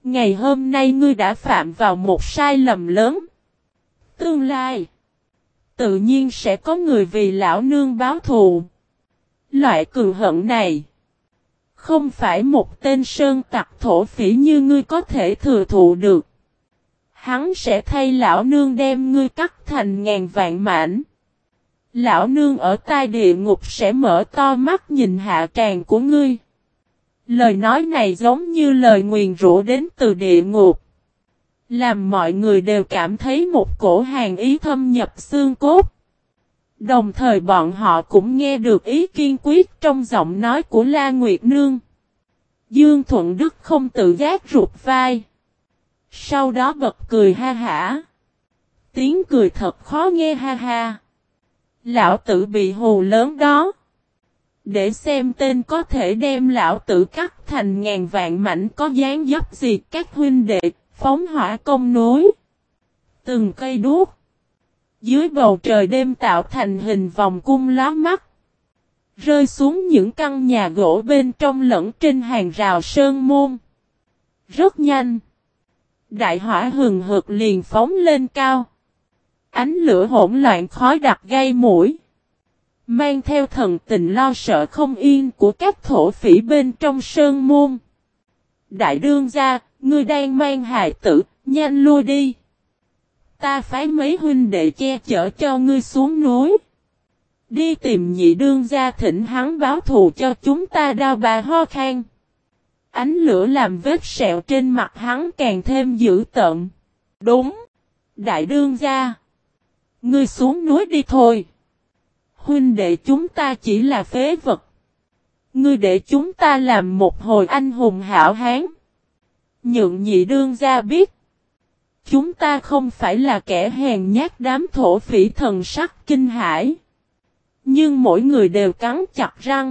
S1: Ngày hôm nay ngươi đã phạm vào một sai lầm lớn. Tương lai, tự nhiên sẽ có người vì lão nương báo thù. Loại cừu hận này, không phải một tên sơn tặc thổ phỉ như ngươi có thể thừa thụ được. Hắn sẽ thay lão nương đem ngươi cắt thành ngàn vạn mảnh. Lão nương ở tai địa ngục sẽ mở to mắt nhìn hạ tràng của ngươi. Lời nói này giống như lời nguyền rủa đến từ địa ngục. Làm mọi người đều cảm thấy một cổ hàn ý thâm nhập xương cốt. Đồng thời bọn họ cũng nghe được ý kiên quyết trong giọng nói của La Nguyệt Nương. Dương Thuận Đức không tự giác rụt vai. Sau đó bật cười ha hả. Tiếng cười thật khó nghe ha ha. Lão tử bị hù lớn đó. Để xem tên có thể đem lão tử cắt thành ngàn vạn mảnh có dáng dấp gì các huynh đệ, phóng hỏa công núi. Từng cây đuốc. Dưới bầu trời đêm tạo thành hình vòng cung lóa mắt. Rơi xuống những căn nhà gỗ bên trong lẫn trên hàng rào sơn môn. Rất nhanh. Đại hỏa hừng hực liền phóng lên cao. Ánh lửa hỗn loạn khói đặc gây mũi. Mang theo thần tình lo sợ không yên của các thổ phỉ bên trong sơn môn. Đại đương gia, ngươi đang mang hài tử, nhanh lui đi. Ta phái mấy huynh đệ che chở cho ngươi xuống núi. Đi tìm nhị đương gia thỉnh hắn báo thù cho chúng ta đao bà ho khan. Ánh lửa làm vết sẹo trên mặt hắn càng thêm dữ tợn. Đúng. Đại đương gia. Ngươi xuống núi đi thôi. Huynh đệ chúng ta chỉ là phế vật. Ngươi để chúng ta làm một hồi anh hùng hảo hán. Nhượng nhị đương gia biết. Chúng ta không phải là kẻ hèn nhát đám thổ phỉ thần sắc kinh hãi. Nhưng mỗi người đều cắn chặt răng.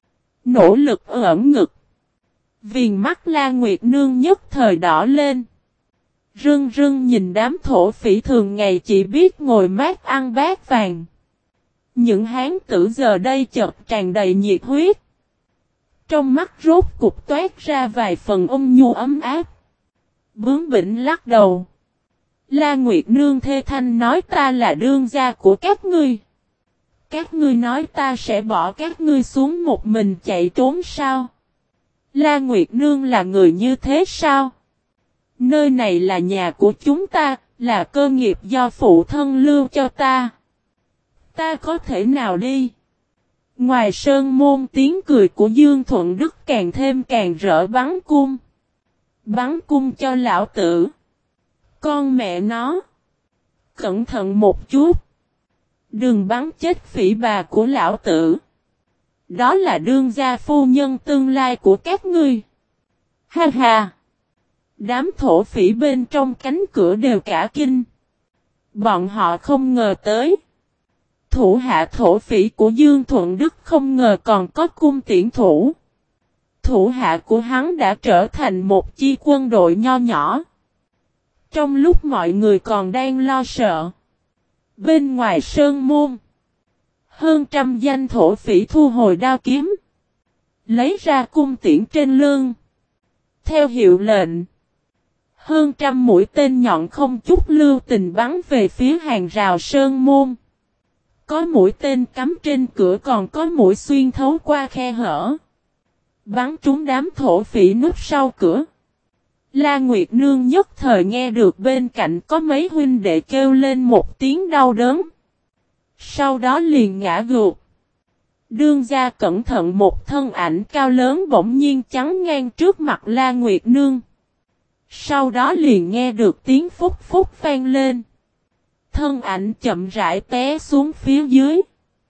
S1: Nỗ lực ẩn ngực. Viền mắt La Nguyệt Nương nhất thời đỏ lên. Rưng rưng nhìn đám thổ phỉ thường ngày chỉ biết ngồi mát ăn bát vàng. Những hán tử giờ đây chợt tràn đầy nhiệt huyết. Trong mắt rốt cục toát ra vài phần ôn nhu ấm áp. Bướng bỉnh lắc đầu. La Nguyệt Nương thê thanh nói ta là đương gia của các ngươi. Các ngươi nói ta sẽ bỏ các ngươi xuống một mình chạy trốn sao? La Nguyệt Nương là người như thế sao? Nơi này là nhà của chúng ta, là cơ nghiệp do phụ thân lưu cho ta. Ta có thể nào đi? Ngoài sơn môn tiếng cười của Dương Thuận Đức càng thêm càng rỡ bắn cung. Bắn cung cho lão tử. Con mẹ nó. Cẩn thận một chút. Đừng bắn chết phỉ bà của lão tử. Đó là đương gia phu nhân tương lai của các ngươi. Ha ha. Đám thổ phỉ bên trong cánh cửa đều cả kinh. Bọn họ không ngờ tới. Thủ hạ thổ phỉ của Dương Thuận Đức không ngờ còn có cung tiễn thủ. Thủ hạ của hắn đã trở thành một chi quân đội nho nhỏ. Trong lúc mọi người còn đang lo sợ. Bên ngoài sơn môn. Hơn trăm danh thổ phỉ thu hồi đao kiếm. Lấy ra cung tiễn trên lưng. Theo hiệu lệnh. Hơn trăm mũi tên nhọn không chút lưu tình bắn về phía hàng rào sơn môn. Có mũi tên cắm trên cửa còn có mũi xuyên thấu qua khe hở. Bắn trúng đám thổ phỉ núp sau cửa. La Nguyệt Nương nhất thời nghe được bên cạnh có mấy huynh đệ kêu lên một tiếng đau đớn. Sau đó liền ngã gục. Đương gia cẩn thận một thân ảnh cao lớn bỗng nhiên chắn ngang trước mặt La Nguyệt Nương. Sau đó liền nghe được tiếng phúc phúc vang lên. Thân ảnh chậm rãi té xuống phía dưới.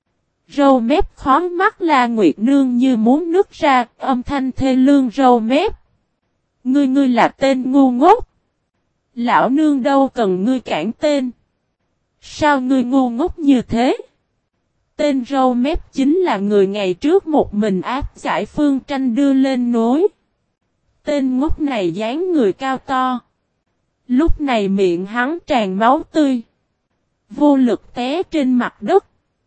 S1: Râu mép khó mắt La Nguyệt Nương như muốn nứt ra, âm thanh thê lương râu mép. Ngươi là tên ngu ngốc. Lão nương đâu cần ngươi cản tên. Sao ngươi ngu ngốc như thế? Tên râu mép chính là người ngày trước một mình áp giải Phương Tranh đưa lên núi. Tên ngốc này dáng người cao to. Lúc này miệng hắn tràn máu tươi. Vô lực té trên mặt đất.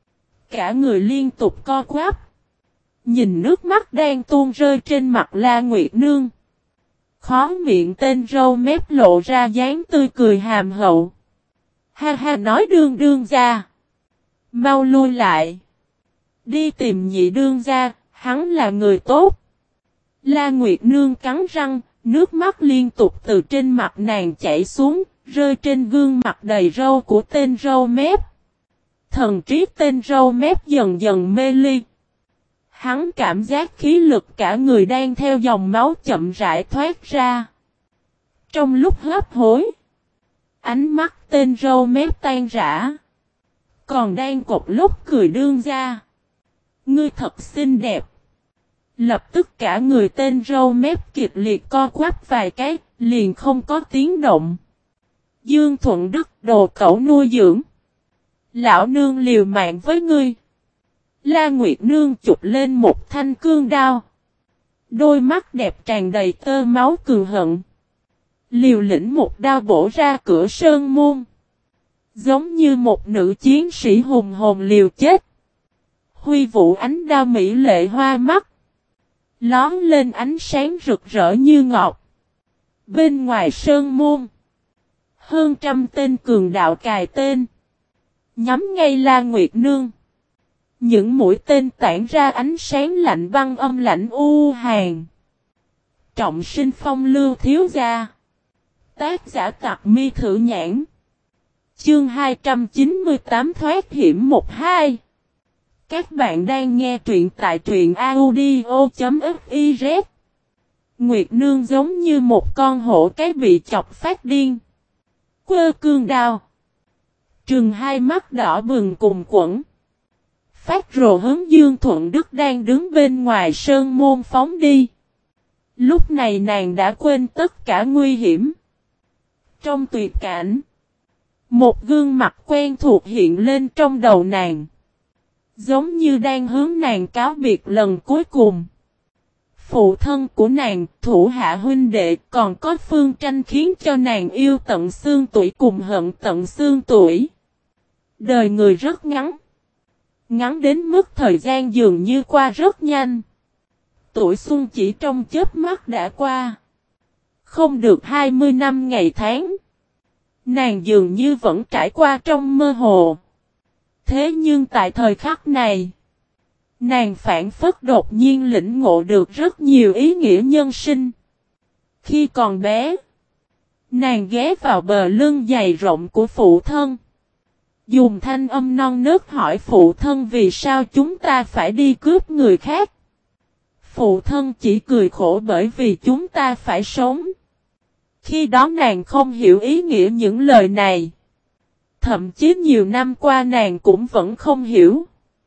S1: Cả người liên tục co quắp. Nhìn nước mắt đang tuôn rơi trên mặt La Nguyệt Nương. Khó miệng tên râu mép lộ ra dáng tươi cười hàm hậu. Ha ha nói đương đương gia. Mau lui lại. Đi tìm nhị đương gia, hắn là người tốt. La Nguyệt Nương cắn răng, nước mắt liên tục từ trên mặt nàng chảy xuống, rơi trên gương mặt đầy râu của tên râu mép. Thần trí tên râu mép dần dần mê ly. Hắn cảm giác khí lực cả người đang theo dòng máu chậm rãi thoát ra. Trong lúc hấp hối, ánh mắt tên râu mép tan rã. Còn đang cột lúc cười đương ra. Ngươi thật xinh đẹp. Lập tức cả người tên râu mép kịch liệt co quắp vài cái, liền không có tiếng động. Dương Thuận Đức đồ cẩu nuôi dưỡng. Lão nương liều mạng với ngươi. La Nguyệt Nương chụp lên một thanh cương đao. Đôi mắt đẹp tràn đầy tơ máu cường hận. Liều lĩnh một đao bổ ra cửa sơn môn. Giống như một nữ chiến sĩ hùng hồn liều chết. Huy vũ ánh đao mỹ lệ hoa mắt. Lón lên ánh sáng rực rỡ như ngọc. Bên ngoài sơn môn. Hơn trăm tên cường đạo cài tên. Nhắm ngay La Nguyệt Nương. Những mũi tên tản ra ánh sáng lạnh băng âm lạnh u hàn. Trọng Sinh Phong Lưu thiếu gia. Tác giả Tặc Mi Thử Nhãn. Chương 298 thoát hiểm 12. Các bạn đang nghe truyện tại truyện audio.fiz. Nguyệt Nương giống như một con hổ cái bị chọc phát điên. Quơ cương đao. Trừng hai mắt đỏ bừng cùng quẩn. Phát rồ hướng Dương Thuận Đức đang đứng bên ngoài sơn môn phóng đi. Lúc này nàng đã quên tất cả nguy hiểm. Trong tuyệt cảnh, một gương mặt quen thuộc hiện lên trong đầu nàng. Giống như đang hướng nàng cáo biệt lần cuối cùng. Phụ thân của nàng, thủ hạ huynh đệ, còn có Phương Tranh khiến cho nàng yêu tận xương tuổi cùng hận tận xương tuổi. Đời người rất ngắn. Ngắn đến mức thời gian dường như qua rất nhanh. Tuổi xuân chỉ trong chớp mắt đã qua. Không được 20 năm ngày tháng. Nàng dường như vẫn trải qua trong mơ hồ. Thế nhưng tại thời khắc này, nàng phản phất đột nhiên lĩnh ngộ được rất nhiều ý nghĩa nhân sinh. Khi còn bé, nàng ghé vào bờ lưng dày rộng của phụ thân. Dùng thanh âm non nớt hỏi phụ thân vì sao chúng ta phải đi cướp người khác. Phụ thân chỉ cười khổ bởi vì chúng ta phải sống. Khi đó nàng không hiểu ý nghĩa những lời này. Thậm chí nhiều năm qua nàng cũng vẫn không hiểu.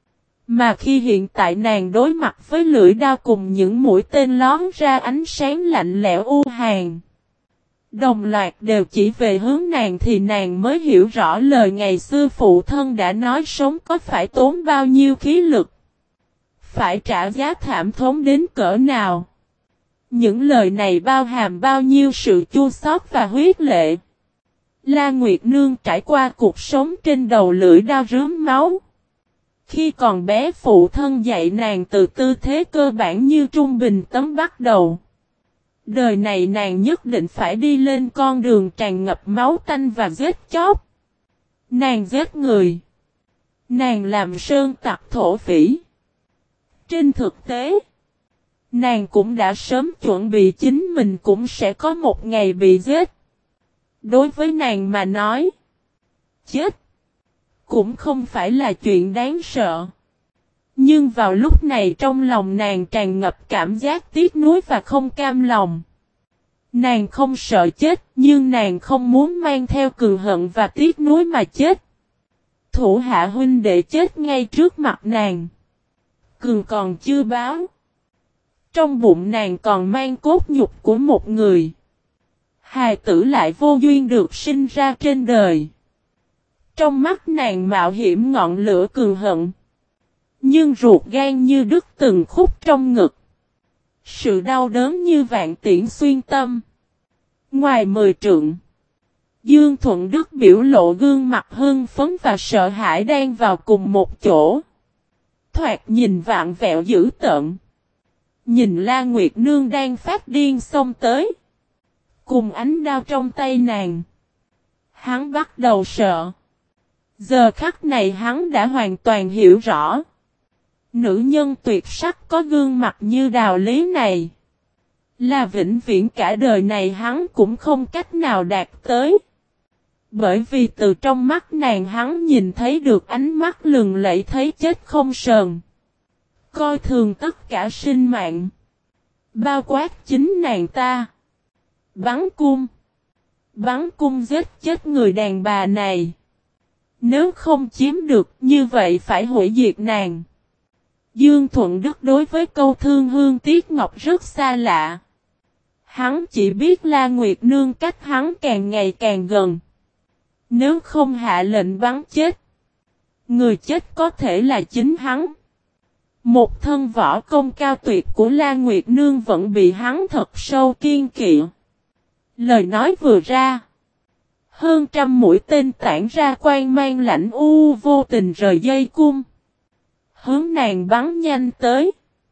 S1: Mà khi hiện tại nàng đối mặt với lưỡi đao cùng những mũi tên lón ra ánh sáng lạnh lẽo u hàn. Đồng loạt đều chỉ về hướng nàng thì nàng mới hiểu rõ lời ngày xưa phụ thân đã nói sống có phải tốn bao nhiêu khí lực. Phải trả giá thảm thống đến cỡ nào. Những lời này bao hàm bao nhiêu sự chua xót và huyết lệ. La Nguyệt Nương trải qua cuộc sống trên đầu lưỡi đao rướm máu. Khi còn bé phụ thân dạy nàng từ tư thế cơ bản như trung bình tấm bắt đầu. Đời này nàng nhất định phải đi lên con đường tràn ngập máu tanh và giết chóc. Nàng giết người. Nàng làm sơn tặc thổ phỉ. Trên thực tế, nàng cũng đã sớm chuẩn bị chính mình cũng sẽ có một ngày bị giết. Đối với nàng mà nói, chết cũng không phải là chuyện đáng sợ. Nhưng vào lúc này trong lòng nàng tràn ngập cảm giác tiếc nuối và không cam lòng. Nàng không sợ chết, nhưng nàng không muốn mang theo cường hận và tiếc nuối mà chết. Thủ hạ huynh đệ chết ngay trước mặt nàng. Cường còn chưa báo. Trong bụng nàng còn mang cốt nhục của một người. Hài tử lại vô duyên được sinh ra trên đời. Trong mắt nàng mạo hiểm ngọn lửa cường hận. Nhưng ruột gan như đứt từng khúc trong ngực. Sự đau đớn như vạn tiễn xuyên tâm. Ngoài 10 trượng, Dương Thuận Đức biểu lộ gương mặt hưng phấn và sợ hãi đang vào cùng một chỗ. Thoạt nhìn vạn vẹo dữ tợn. Nhìn La Nguyệt Nương đang phát điên xông tới. Cùng ánh đao trong tay nàng. Hắn bắt đầu sợ. Giờ khắc này hắn đã hoàn toàn hiểu rõ. Nữ nhân tuyệt sắc có gương mặt như Đào Lý này. Là vĩnh viễn cả đời này hắn cũng không cách nào đạt tới. Bởi vì từ trong mắt nàng hắn nhìn thấy được ánh mắt lừng lẫy thấy chết không sờn. Coi thường tất cả sinh mạng. Bao quát chính nàng ta. Bắn cung. Bắn cung giết chết người đàn bà này. Nếu không chiếm được như vậy phải hủy diệt nàng. Dương Thuận Đức đối với câu thương hương tiếc ngọc rất xa lạ. Hắn chỉ biết La Nguyệt Nương cách hắn càng ngày càng gần. Nếu không hạ lệnh bắn chết. Người chết có thể là chính hắn. Một thân võ công cao tuyệt của La Nguyệt Nương vẫn bị hắn thật sâu kiên kỵ. Lời nói vừa ra. Hơn trăm mũi tên tản ra quang mang lạnh vô tình rời dây cung. Hướng nàng bắn nhanh tới.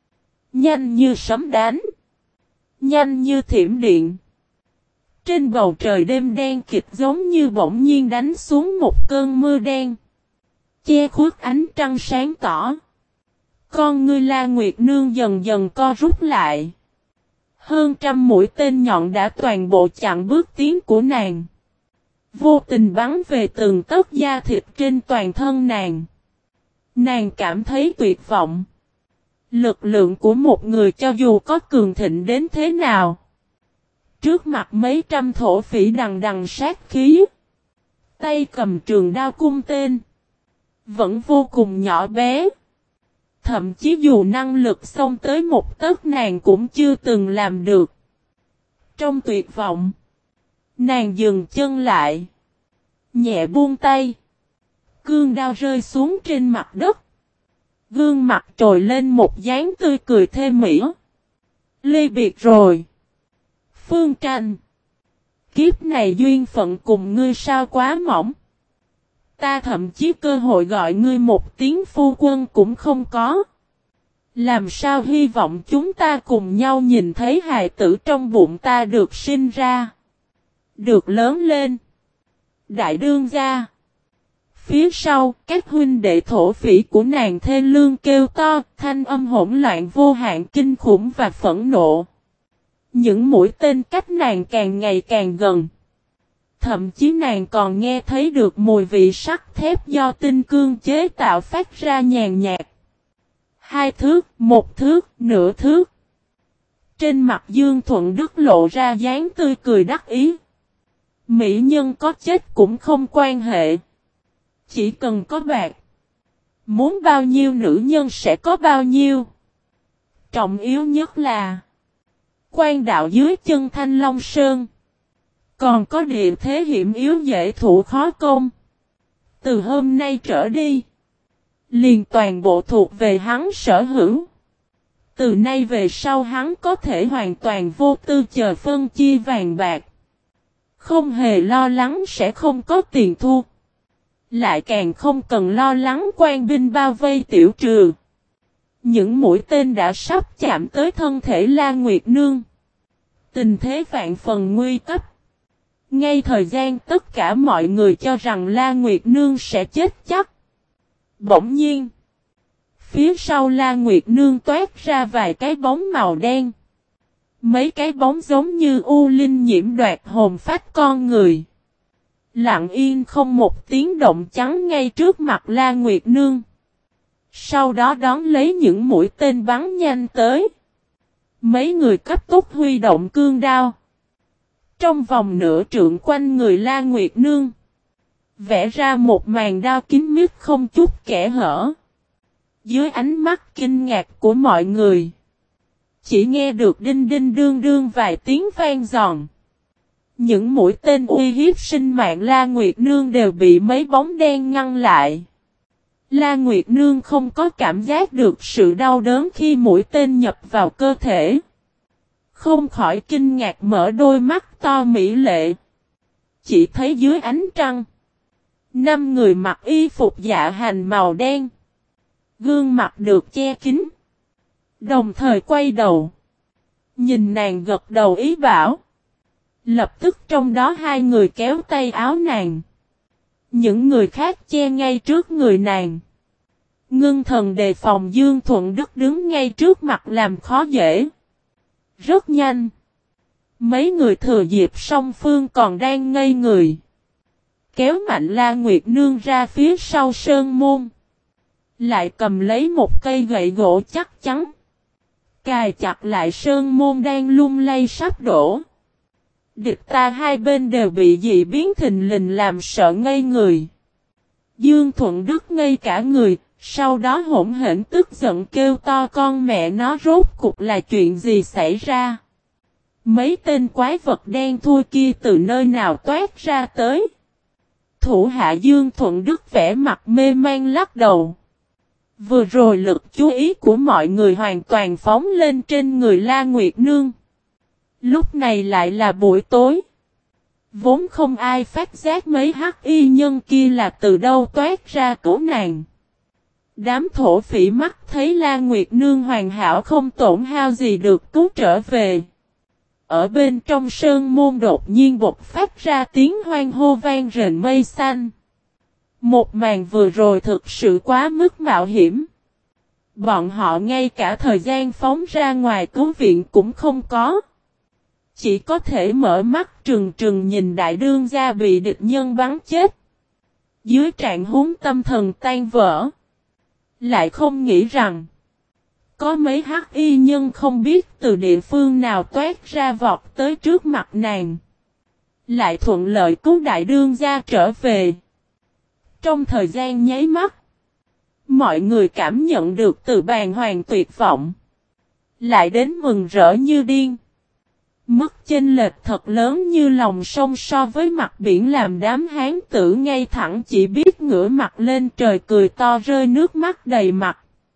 S1: Nhanh như sấm đánh. Nhanh như thiểm điện. Trên bầu trời đêm đen kịt giống như bỗng nhiên đánh xuống một cơn mưa đen. Che khuất ánh trăng sáng tỏ. Con ngươi La Nguyệt Nương dần dần co rút lại. Hơn trăm mũi tên nhọn đã toàn bộ chặn bước tiến của nàng. Vô tình bắn về từng tấc da thịt trên toàn thân nàng. Nàng cảm thấy tuyệt vọng. Lực lượng của một người cho dù có cường thịnh đến thế nào. Trước mặt mấy trăm thổ phỉ đằng đằng sát khí. Tay cầm trường đao cung tên. Vẫn vô cùng nhỏ bé. Thậm chí dù năng lực xông tới một tấc nàng cũng chưa từng làm được. Trong tuyệt vọng. Nàng dừng chân lại. Nhẹ buông tay. Cương đao rơi xuống trên mặt đất. Gương mặt trồi lên một dáng tươi cười thê mỹ. Ly biệt rồi. Phương Tranh. Kiếp này duyên phận cùng ngươi sao quá mỏng. Ta thậm chí cơ hội gọi ngươi một tiếng phu quân cũng không có. Làm sao hy vọng chúng ta cùng nhau nhìn thấy hài tử trong bụng ta được sinh ra. Được lớn lên. Đại đương gia. Phía sau, các huynh đệ thổ phỉ của nàng thê lương kêu to, thanh âm hỗn loạn vô hạn kinh khủng và phẫn nộ. Những mũi tên cách nàng càng ngày càng gần. Thậm chí nàng còn nghe thấy được mùi vị sắt thép do tinh cương chế tạo phát ra nhàn nhạt. 2 thước, 1 thước, nửa thước. Trên mặt Dương Thuận Đức lộ ra dáng tươi cười đắc ý. Mỹ nhân có chết cũng không quan hệ. Chỉ cần có bạc. Muốn bao nhiêu nữ nhân sẽ có bao nhiêu. Trọng yếu nhất là quan đạo dưới chân Thanh Long Sơn. Còn có địa thế hiểm yếu dễ thủ khó công. Từ hôm nay trở đi. Liền toàn bộ thuộc về hắn sở hữu. Từ nay về sau hắn có thể hoàn toàn vô tư chờ phân chia vàng bạc. Không hề lo lắng sẽ không có tiền thu. Lại càng không cần lo lắng quan binh bao vây tiểu trừ. Những mũi tên đã sắp chạm tới thân thể La Nguyệt Nương. Tình thế vạn phần nguy cấp. Ngay thời gian tất cả mọi người cho rằng La Nguyệt Nương sẽ chết chắc. Bỗng nhiên. Phía sau La Nguyệt Nương toát ra vài cái bóng màu đen. Mấy cái bóng giống như u linh nhiễm đoạt hồn phách con người. Lặng yên không một tiếng động chắn ngay trước mặt La Nguyệt Nương. Sau đó đón lấy những mũi tên bắn nhanh tới. Mấy người cấp tốc huy động cương đao. Trong vòng nửa trượng quanh người La Nguyệt Nương. Vẽ ra một màn đao kín mít không chút kẽ hở. Dưới ánh mắt kinh ngạc của mọi người. Chỉ nghe được đinh đinh đương đương vài tiếng vang giòn. Những mũi tên uy hiếp sinh mạng La Nguyệt Nương đều bị mấy bóng đen ngăn lại. La Nguyệt Nương không có cảm giác được sự đau đớn khi mũi tên nhập vào cơ thể. Không khỏi kinh ngạc mở đôi mắt to mỹ lệ. Chỉ thấy dưới ánh trăng. 5 người mặc y phục dạ hành màu đen. Gương mặt được che kín. Đồng thời quay đầu. Nhìn nàng gật đầu ý bảo. Lập tức trong đó hai người kéo tay áo nàng. Những người khác che ngay trước người nàng. Ngưng thần đề phòng Dương Thuận Đức đứng ngay trước mặt làm khó dễ. Rất nhanh. Mấy người thừa dịp song phương còn đang ngây người. Kéo mạnh La Nguyệt Nương ra phía sau sơn môn. Lại cầm lấy một cây gậy gỗ chắc chắn. Cài chặt lại sơn môn đang lung lay sắp đổ. Địch ta hai bên đều bị dị biến thình lình làm sợ ngây người. Dương Thuận Đức ngây cả người, sau đó hỗn hển tức giận kêu to con mẹ nó rốt cục là chuyện gì xảy ra. Mấy tên quái vật đen thui kia từ nơi nào toát ra tới. Thủ hạ Dương Thuận Đức vẻ mặt mê man lắc đầu. Vừa rồi lực chú ý của mọi người hoàn toàn phóng lên trên người La Nguyệt Nương. Lúc này lại là buổi tối. Vốn không ai phát giác mấy hắc y nhân kia là từ đâu toát ra cứu nàng. Đám thổ phỉ mắt thấy La Nguyệt Nương hoàn hảo không tổn hao gì được cứu trở về. Ở bên trong sơn môn đột nhiên bộc phát ra tiếng hoan hô vang rền mây xanh. Một màn vừa rồi thực sự quá mức mạo hiểm. Bọn họ ngay cả thời gian phóng ra ngoài cứu viện cũng không có. Chỉ có thể mở mắt trừng trừng nhìn đại đương gia bị địch nhân bắn chết. Dưới trạng huống tâm thần tan vỡ. Lại không nghĩ rằng. Có mấy hắc y nhân không biết từ địa phương nào toát ra vọt tới trước mặt nàng. Lại thuận lợi cứu đại đương gia trở về. Trong thời gian nháy mắt. Mọi người cảm nhận được từ bàng hoàng tuyệt vọng. Lại đến mừng rỡ như điên. Mức chênh lệch thật lớn như lòng sông so với mặt biển làm đám hán tử ngay thẳng chỉ biết ngửa mặt lên trời cười to rơi nước mắt đầy mặt.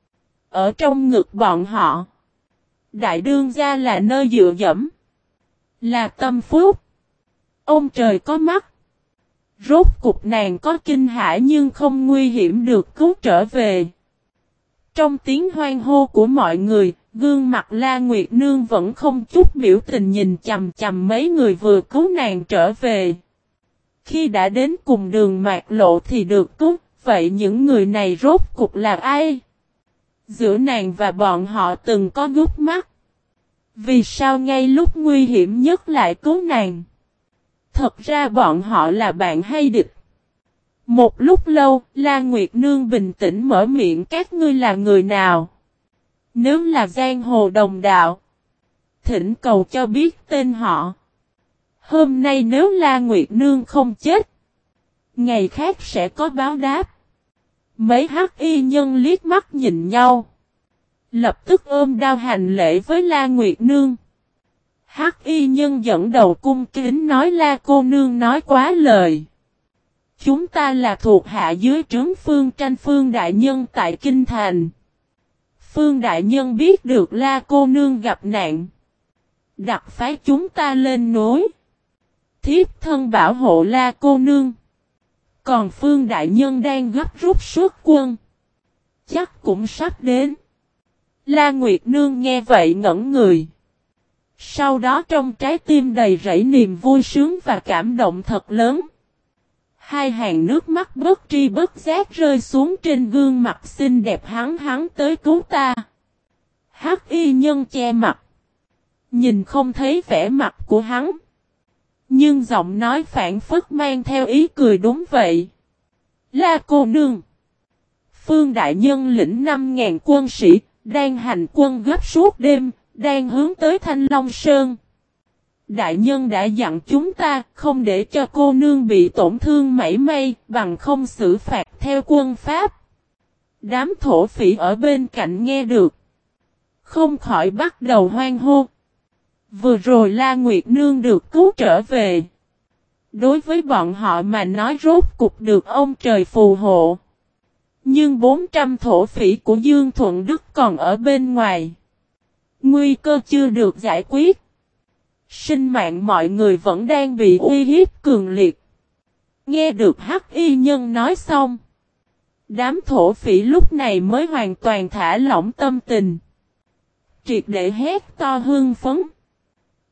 S1: Ở trong ngực bọn họ. Đại đương gia là nơi dựa dẫm. Là tâm phúc. Ông trời có mắt. Rốt cục nàng có kinh hãi nhưng không nguy hiểm được cứu trở về. Trong tiếng hoan hô của mọi người, gương mặt La Nguyệt Nương vẫn không chút biểu tình nhìn chằm chằm mấy người vừa cứu nàng trở về. Khi đã đến cùng đường mạt lộ thì được cứu, vậy những người này rốt cục là ai? Giữa nàng và bọn họ từng có gút mắt. Vì sao ngay lúc nguy hiểm nhất lại cứu nàng? Thật ra bọn họ là bạn hay địch? Một lúc lâu, La Nguyệt Nương bình tĩnh mở miệng các ngươi là người nào? Nếu là giang hồ đồng đạo, thỉnh cầu cho biết tên họ. Hôm nay nếu La Nguyệt Nương không chết, ngày khác sẽ có báo đáp. Mấy hắc y nhân liếc mắt nhìn nhau. Lập tức ôm đao hành lễ với La Nguyệt Nương. Hắc y nhân dẫn đầu cung kính nói La cô nương nói quá lời. Chúng ta là thuộc hạ dưới trướng Phương Tranh Phương đại nhân tại Kinh Thành. Phương đại nhân biết được La cô nương gặp nạn. Đặt phái chúng ta lên núi. Thiếp thân bảo hộ La cô nương. Còn Phương đại nhân đang gấp rút xuất quân. Chắc cũng sắp đến. La Nguyệt Nương nghe vậy ngẩn người. Sau đó trong trái tim đầy rẫy niềm vui sướng và cảm động thật lớn. Hai hàng nước mắt bất tri bất giác rơi xuống trên gương mặt xinh đẹp hắn tới cứu ta. Hắc y nhân che mặt. Nhìn không thấy vẻ mặt của hắn. Nhưng giọng nói phảng phất mang theo ý cười đúng vậy. La cô nương. Phương đại nhân lĩnh 5.000 quân sĩ, đang hành quân gấp suốt đêm, đang hướng tới Thanh Long Sơn. Đại nhân đã dặn chúng ta không để cho cô nương bị tổn thương mảy may, bằng không xử phạt theo quân pháp. Đám thổ phỉ ở bên cạnh nghe được. Không khỏi bắt đầu hoan hô. Vừa rồi La Nguyệt Nương được cứu trở về. Đối với bọn họ mà nói rốt cục được ông trời phù hộ. Nhưng 400 thổ phỉ của Dương Thuận Đức còn ở bên ngoài. Nguy cơ chưa được giải quyết. Sinh mạng mọi người vẫn đang bị uy hiếp cường liệt. Nghe được hắc y nhân nói xong. Đám thổ phỉ lúc này mới hoàn toàn thả lỏng tâm tình. Triệt để hét to hưng phấn.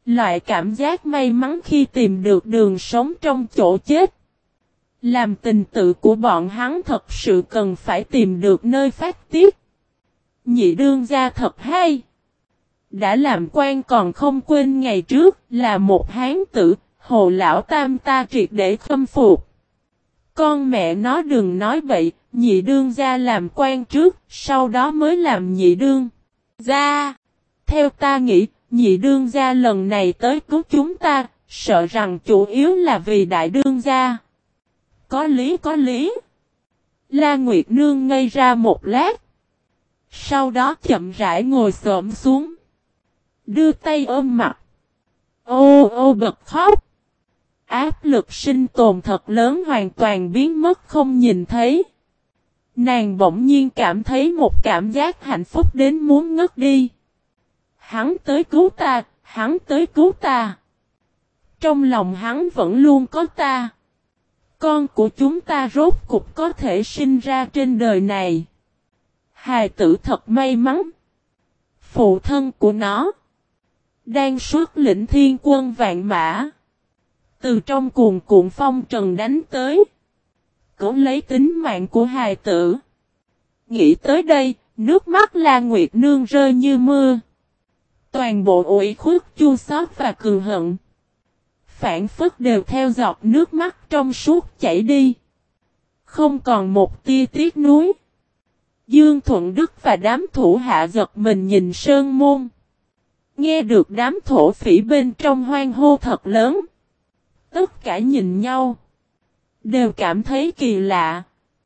S1: Loại cảm giác may mắn khi tìm được đường sống trong chỗ chết. Làm tình tự của bọn hắn thật sự cần phải tìm được nơi phát tiết. Nhị đương gia thật hay. Đã làm quan còn không quên ngày trước là một hán tử, Hồ lão tam ta triệt để khâm phục. Con mẹ nó đừng nói bậy, nhị đương gia làm quan trước, sau đó mới làm nhị đương gia. Theo ta nghĩ, nhị đương gia lần này tới cứu chúng ta, sợ rằng chủ yếu là vì đại đương gia. Có lý có lý. La Nguyệt Nương ngây ra một lát. Sau đó chậm rãi ngồi xổm xuống. Đưa tay ôm mặt. Ô ô bật khóc. Áp lực sinh tồn thật lớn hoàn toàn biến mất không nhìn thấy. Nàng bỗng nhiên cảm thấy một cảm giác hạnh phúc đến muốn ngất đi. Hắn tới cứu ta, hắn tới cứu ta. Trong lòng hắn vẫn luôn có ta. Con của chúng ta rốt cục có thể sinh ra trên đời này. Hài tử thật may mắn. Phụ thân của nó đang xuất lĩnh thiên quân vạn mã. Từ trong cuồn cuộn phong trần đánh tới. Cứu lấy tính mạng của hài tử. Nghĩ tới đây, nước mắt La Nguyệt Nương rơi như mưa. Toàn bộ ủy khuất chua xót và cường hận. Phản phất đều theo giọt nước mắt trong suốt chảy đi. Không còn một tia tiếc nuối. Dương Thuận Đức và đám thủ hạ giật mình nhìn Sơn Môn. Nghe được đám thổ phỉ bên trong hoan hô thật lớn. Tất cả nhìn nhau. Đều cảm thấy kỳ lạ.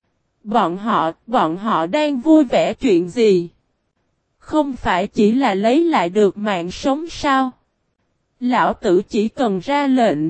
S1: Bọn họ đang vui vẻ chuyện gì? Không phải chỉ là lấy lại được mạng sống sao? Lão tử chỉ cần ra lệnh.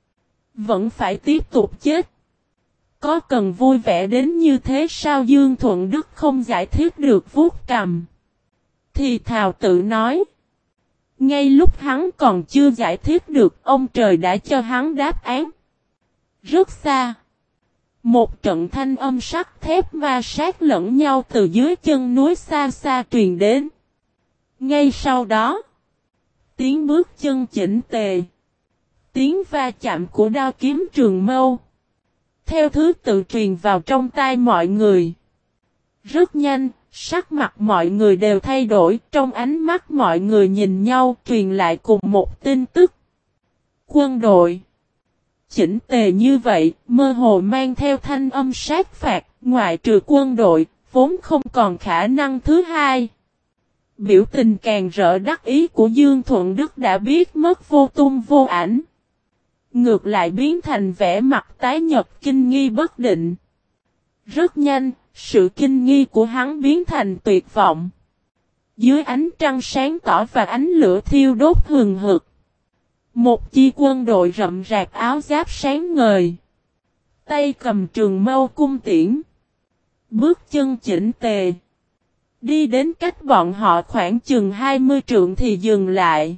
S1: Vẫn phải tiếp tục chết. Có cần vui vẻ đến như thế sao? Dương Thuận Đức không giải thích được vuốt cằm. Thì thào tự nói. Ngay lúc hắn còn chưa giải thích được, ông trời đã cho hắn đáp án. Rất xa. Một trận thanh âm sắt thép ma sát lẫn nhau từ dưới chân núi xa xa truyền đến. Ngay sau đó, tiếng bước chân chỉnh tề, tiếng va chạm của đao kiếm trường mâu, theo thứ tự truyền vào trong tai mọi người. Rất nhanh, sắc mặt mọi người đều thay đổi, trong ánh mắt mọi người nhìn nhau truyền lại cùng một tin tức. Quân đội chỉnh tề như vậy, mơ hồ mang theo thanh âm sát phạt, ngoại trừ quân đội, vốn không còn khả năng thứ hai. Biểu tình càng rỡ đắc ý của Dương Thuận Đức đã biết mất vô tung vô ảnh. Ngược lại biến thành vẻ mặt tái nhợt kinh nghi bất định. Rất nhanh, sự kinh nghi của hắn biến thành tuyệt vọng. Dưới ánh trăng sáng tỏ và ánh lửa thiêu đốt hừng hực. Một chi quân đội rậm rạp áo giáp sáng ngời. Tay cầm trường mâu cung tiễn. Bước chân chỉnh tề. Đi đến cách bọn họ khoảng chừng 20 trượng thì dừng lại.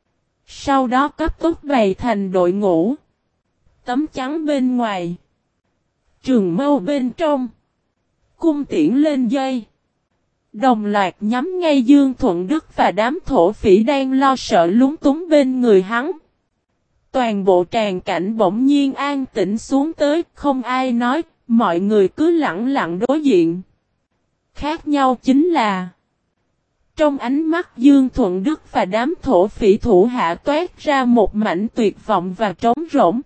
S1: Sau đó cấp tốc bày thành đội ngũ. Tấm chắn bên ngoài. Trường mâu bên trong. Cung tiễn lên dây. Đồng loạt nhắm ngay Dương Thuận Đức và đám thổ phỉ đang lo sợ lúng túng bên người hắn. Toàn bộ tràng cảnh bỗng nhiên an tĩnh xuống tới, không ai nói, mọi người cứ lặng lặng đối diện. Khác nhau chính là trong ánh mắt Dương Thuận Đức và đám thổ phỉ thủ hạ toát ra một mảnh tuyệt vọng và trống rỗng.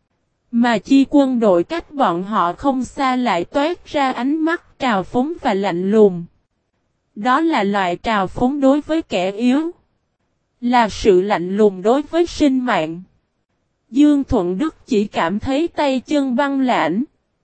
S1: Mà chi quân đội cách bọn họ không xa lại toát ra ánh mắt trào phúng và lạnh lùng. Đó là loại trào phúng đối với kẻ yếu. Là sự lạnh lùng đối với sinh mạng. Dương Thuận Đức chỉ cảm thấy tay chân băng lãnh.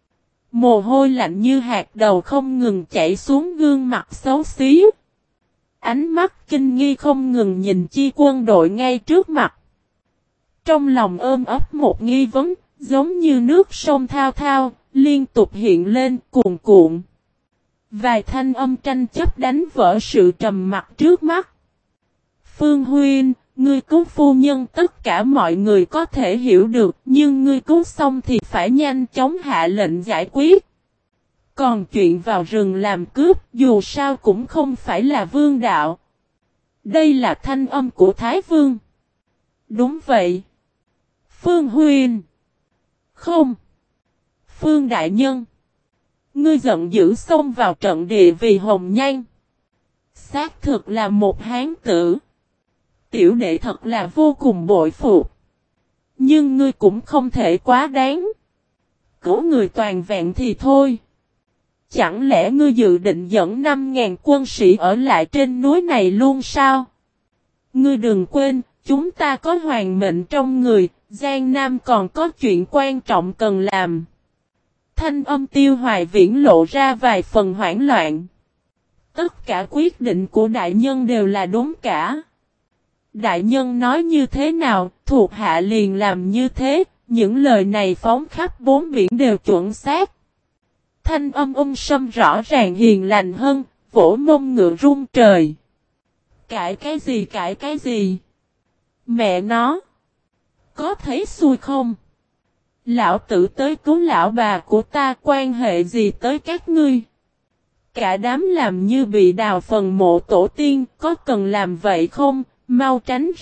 S1: Mồ hôi lạnh như hạt đầu không ngừng chảy xuống gương mặt xấu xí. Ánh mắt kinh nghi không ngừng nhìn chi quân đội ngay trước mặt. Trong lòng ôm ấp một nghi vấn, giống như nước sông thao thao, liên tục hiện lên cuồn cuộn. Vài thanh âm tranh chấp đánh vỡ sự trầm mặc trước mắt. Phương Huynh, ngươi cứu phu nhân tất cả mọi người có thể hiểu được, nhưng ngươi cứu xong thì phải nhanh chóng hạ lệnh giải quyết. Còn chuyện vào rừng làm cướp dù sao cũng không phải là vương đạo. Đây là thanh âm của Thái Vương. Đúng vậy. Phương Huynh. Không. Phương Đại Nhân. Ngươi giận dữ xông vào trận địa vì Hồng Nhan. Xác thực là một hán tử. Tiểu đệ thật là vô cùng bội phục. Nhưng ngươi cũng không thể quá đáng. Cứu người toàn vẹn thì thôi. Chẳng lẽ ngươi dự định dẫn 5.000 quân sĩ ở lại trên núi này luôn sao? Ngươi đừng quên, chúng ta có hoàng mệnh trong người, Giang Nam còn có chuyện quan trọng cần làm. Thanh âm Tiêu Hoài Viễn lộ ra vài phần hoảng loạn. Tất cả quyết định của đại nhân đều là đúng cả. Đại nhân nói như thế nào, thuộc hạ liền làm như thế, những lời này phóng khắp bốn biển đều chuẩn xác. Thanh âm sâm rõ ràng hiền lành hơn, vỗ mông ngựa rung trời. Cãi cái gì? Mẹ nó! Có thấy xui không? Lão tử tới cứu lão bà của ta, quan hệ gì tới các ngươi? Cả đám làm như bị đào phần mộ tổ tiên, có cần làm vậy không? Mau tránh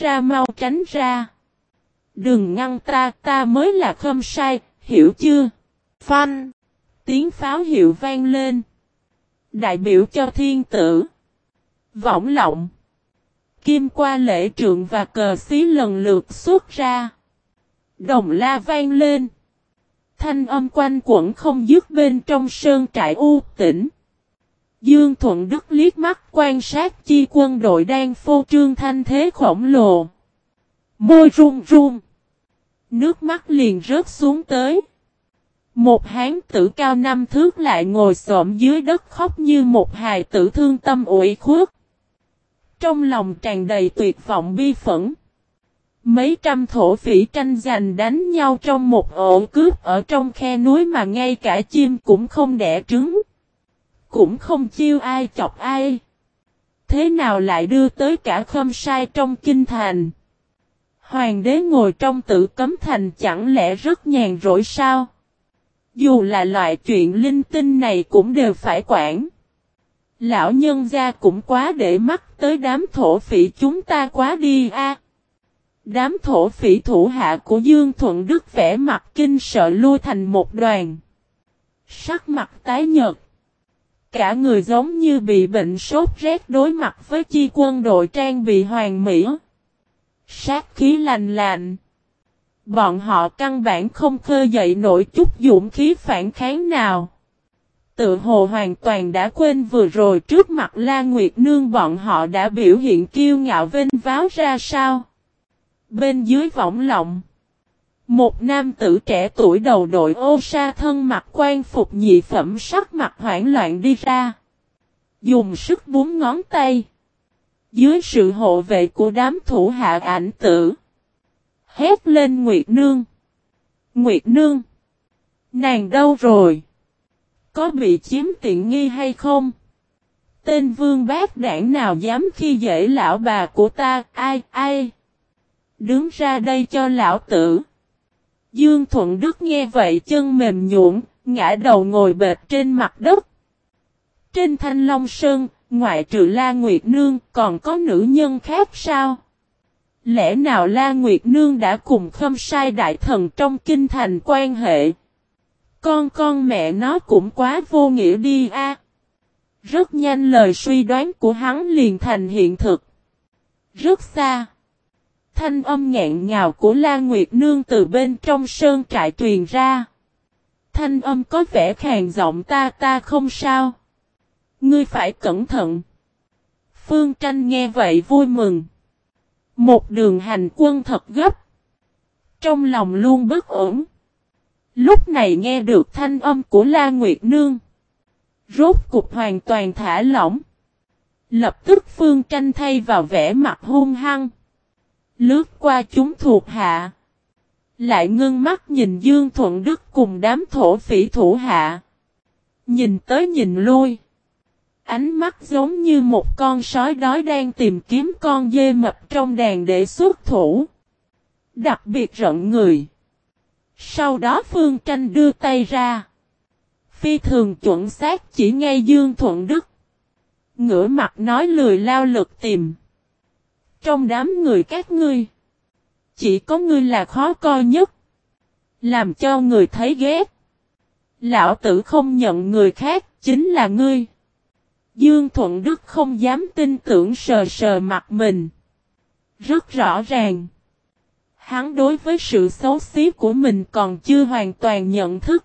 S1: ra. Đừng ngăn ta mới là không sai, hiểu chưa? Phanh! Tiếng pháo hiệu vang lên. Đại biểu cho thiên tử. Võng lọng. Kim qua lễ trượng và cờ xí lần lượt xuất ra. Đồng la vang lên. Thanh âm quanh quẩn không dứt bên trong sơn trại u tĩnh. Dương Thuận Đức liếc mắt quan sát chi quân đội đang phô trương thanh thế khổng lồ. Môi run run. Nước mắt liền rớt xuống tới. Một hán tử cao 5 thước lại ngồi xổm dưới đất khóc như một hài tử thương tâm ủy khuất. Trong lòng tràn đầy tuyệt vọng bi phẫn. Mấy trăm thổ phỉ tranh giành đánh nhau trong một ổ cướp ở trong khe núi mà ngay cả chim cũng không đẻ trứng. Cũng không chiêu ai chọc ai. Thế nào lại đưa tới cả Khâm Sai trong kinh thành? Hoàng đế ngồi trong Tử Cấm Thành chẳng lẽ rất nhàn rỗi sao? Dù là loại chuyện linh tinh này cũng đều phải quản. Lão nhân gia cũng quá để mắt tới đám thổ phỉ chúng ta quá đi a. Đám thổ phỉ thủ hạ của Dương Thuận Đức vẻ mặt kinh sợ lui thành một đoàn. Sắc mặt tái nhợt. Cả người giống như bị bệnh sốt rét đối mặt với chi quân đội trang bị hoàn mỹ. Sát khí lành lạnh. Bọn họ căn bản không khơi dậy nổi chút dũng khí phản kháng nào. Tự hồ hoàn toàn đã quên vừa rồi trước mặt La Nguyệt Nương bọn họ đã biểu hiện kiêu ngạo vênh váo ra sao. Bên dưới võng lọng. Một nam tử trẻ tuổi đầu đội ô sa thân mặc quan phục nhị phẩm sắc mặt hoảng loạn đi ra. Dùng sức búng ngón tay. Dưới sự hộ vệ của đám thủ hạ ảnh tử. Hét lên Nguyệt Nương. Nguyệt Nương. Nàng đâu rồi? Có bị chiếm tiện nghi hay không? Tên vương bát đảng nào dám khi dễ lão bà của ta, ai? Đứng ra đây cho lão tử. Dương Thuận Đức nghe vậy chân mềm nhũn, ngã đầu ngồi bệt trên mặt đất. Trên Thanh Long Sơn, ngoại trừ La Nguyệt Nương còn có nữ nhân khác sao? Lẽ nào La Nguyệt Nương đã cùng Khâm Sai đại thần trong kinh thành quan hệ? Con mẹ nó cũng quá vô nghĩa đi a. Rất nhanh lời suy đoán của hắn liền thành hiện thực. Rất xa. Thanh âm nghẹn ngào của La Nguyệt Nương từ bên trong sơn trại truyền ra. Thanh âm có vẻ khàn giọng ta không sao. Ngươi phải cẩn thận. Phương Tranh nghe vậy vui mừng. Một đường hành quân thật gấp. Trong lòng luôn bất ổn. Lúc này nghe được thanh âm của La Nguyệt Nương. Rốt cục hoàn toàn thả lỏng. Lập tức Phương Tranh thay vào vẻ mặt hung hăng. Lướt qua chúng thuộc hạ. Lại ngưng mắt nhìn Dương Thuận Đức cùng đám thổ phỉ thủ hạ. Nhìn tới nhìn lui. Ánh mắt giống như một con sói đói đang tìm kiếm con dê mập trong đàn để xuất thủ. Đặc biệt rợn người. Sau đó Phương Tranh đưa tay ra. Phi thường chuẩn xác chỉ ngay Dương Thuận Đức. Ngửa mặt nói lười lao lực tìm. Trong đám người các ngươi. chỉ có ngươi là khó coi nhất. Làm cho người thấy ghét. Lão tử không nhận người khác, chính là ngươi. Dương Thuận Đức không dám tin tưởng, sờ sờ mặt mình. Rất rõ ràng. Hắn đối với sự xấu xí của mình còn chưa hoàn toàn nhận thức.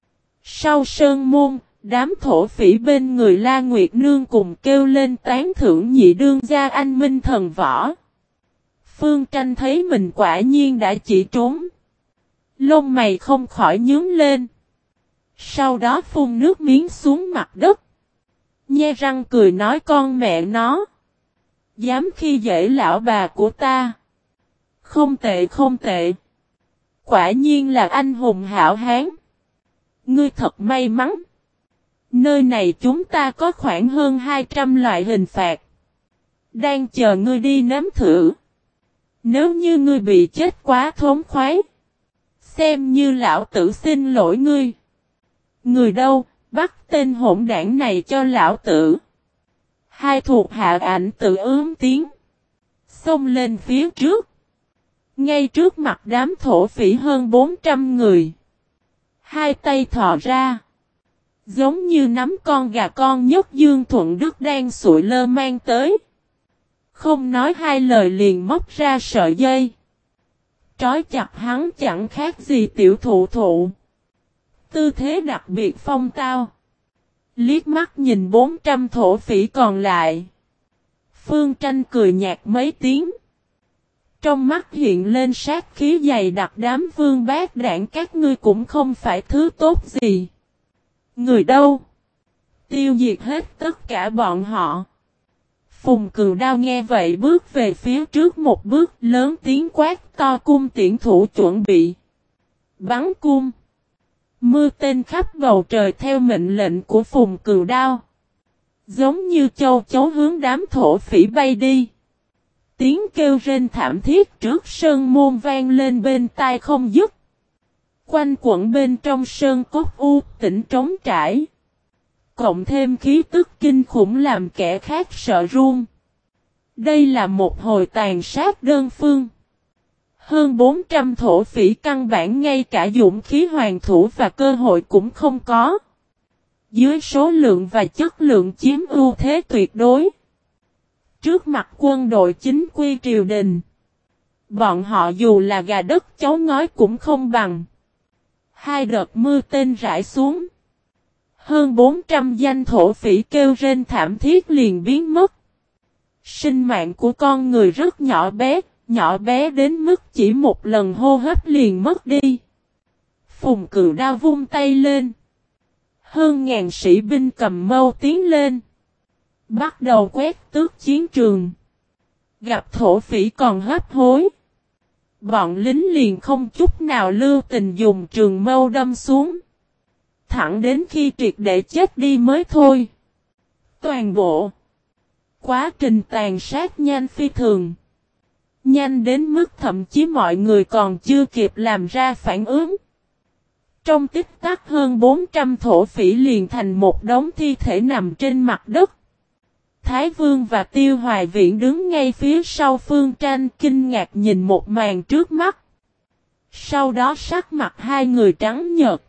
S1: Sau sơn môn, đám thổ phỉ bên người La Nguyệt Nương cùng kêu lên tán thưởng nhị đương gia anh minh thần võ. Phương Tranh thấy mình quả nhiên đã chỉ trốn. Lông mày không khỏi nhướng lên. Sau đó phun nước miếng xuống mặt đất. Nhe răng cười nói con mẹ nó. Dám khi dễ lão bà của ta. Không tệ không tệ. Quả nhiên là anh hùng hảo hán. Ngươi thật may mắn. Nơi này chúng ta có khoảng hơn 200 loại hình phạt. Đang chờ ngươi đi nếm thử. Nếu như ngươi bị chết quá thốn khoái. Xem như lão tử xin lỗi ngươi. Người đâu, bắt tên hỗn đảng này cho lão tử. Hai thuộc hạ ảnh tự ướm tiếng. Xông lên phía trước. Ngay trước mặt đám thổ phỉ hơn 400 người. Hai tay thò ra. Giống như nắm con gà con nhất Dương Thuận Đức đang sụi lơ mang tới. Không nói hai lời liền móc ra sợi dây. Trói chặt hắn chẳng khác gì tiểu thụ thụ. Tư thế đặc biệt phong tao. Liếc mắt nhìn 400 thổ phỉ còn lại. Phương Tranh cười nhạt mấy tiếng. Trong mắt hiện lên sát khí dày đặc, đám vương bát đảng các ngươi cũng không phải thứ tốt gì. Người đâu? Tiêu diệt hết tất cả bọn họ. Phùng Cừu Đao nghe vậy bước về phía trước một bước, lớn tiếng quát to cung tiễn thủ chuẩn bị. Bắn cung. Mưa tên khắp bầu trời theo mệnh lệnh của Phùng Cừu Đao. Giống như châu chấu hướng đám thổ phỉ bay đi. Tiếng kêu rên thảm thiết trước sơn môn vang lên bên tai không dứt. Quanh quẩn bên trong sơn cốt u tĩnh trống trải. Cộng thêm khí tức kinh khủng làm kẻ khác sợ run. Đây là một hồi tàn sát đơn phương. Hơn 400 thổ phỉ căn bản ngay cả dũng khí hoàn thủ và cơ hội cũng không có. Dưới số lượng và chất lượng chiếm ưu thế tuyệt đối. Trước mặt quân đội chính quy triều đình. Bọn họ dù là gà đất chó ngói cũng không bằng. Hai đợt mưa tên rải xuống. Hơn 400 danh thổ phỉ kêu rên thảm thiết liền biến mất. Sinh mạng của con người rất nhỏ bé đến mức chỉ một lần hô hấp liền mất đi. Phùng Cừu Đao vung tay lên. Hơn ngàn sĩ binh cầm mâu tiến lên. Bắt đầu quét tước chiến trường. Gặp thổ phỉ còn hấp hối. Bọn lính liền không chút nào lưu tình dùng trường mâu đâm xuống. Thẳng đến khi triệt để chết đi mới thôi. Toàn bộ. Quá trình tàn sát nhanh phi thường. Nhanh đến mức thậm chí mọi người còn chưa kịp làm ra phản ứng. Trong tích tắc hơn 400 thổ phỉ liền thành một đống thi thể nằm trên mặt đất. Thái Vương và Tiêu Hoài Viễn đứng ngay phía sau Phương Tranh kinh ngạc nhìn một màn trước mắt. Sau đó sắc mặt hai người trắng nhợt.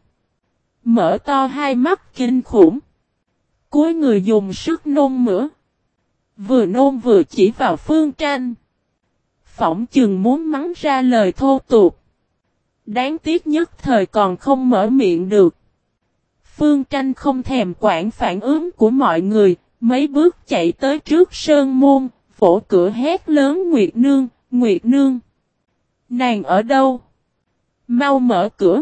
S1: Mở to hai mắt kinh khủng. Cuối người dùng sức nôn mửa. Vừa nôn vừa chỉ vào Phương Tranh. Phỏng chừng muốn mắng ra lời thô tục. Đáng tiếc nhất thời còn không mở miệng được. Phương Tranh không thèm quản phản ứng của mọi người. Mấy bước chạy tới trước sơn môn. Vỗ cửa hét lớn Nguyệt Nương, Nguyệt Nương. Nàng ở đâu? Mau mở cửa.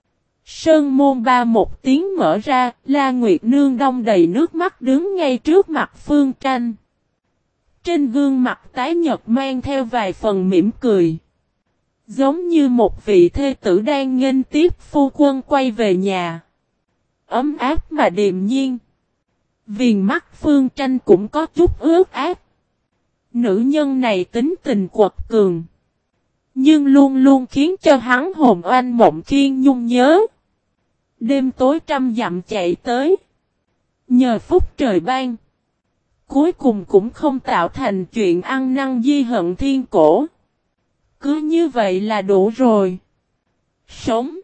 S1: Sơn môn ba một tiếng mở ra, La Nguyệt Nương đong đầy nước mắt đứng ngay trước mặt Phương Tranh. Trên gương mặt tái nhợt mang theo vài phần mỉm cười. Giống như một vị thê tử đang nghênh tiếp phu quân quay về nhà. Ấm áp mà điềm nhiên. Viền mắt Phương Tranh cũng có chút ướt át. Nữ nhân này tính tình quật cường. Nhưng luôn luôn khiến cho hắn hồn oanh mộng khiên nhung nhớ. Đêm tối trăm dặm chạy tới. Nhờ phúc trời ban. Cuối cùng cũng không tạo thành chuyện ăn năn di hận thiên cổ. Cứ như vậy là đủ rồi. Sống.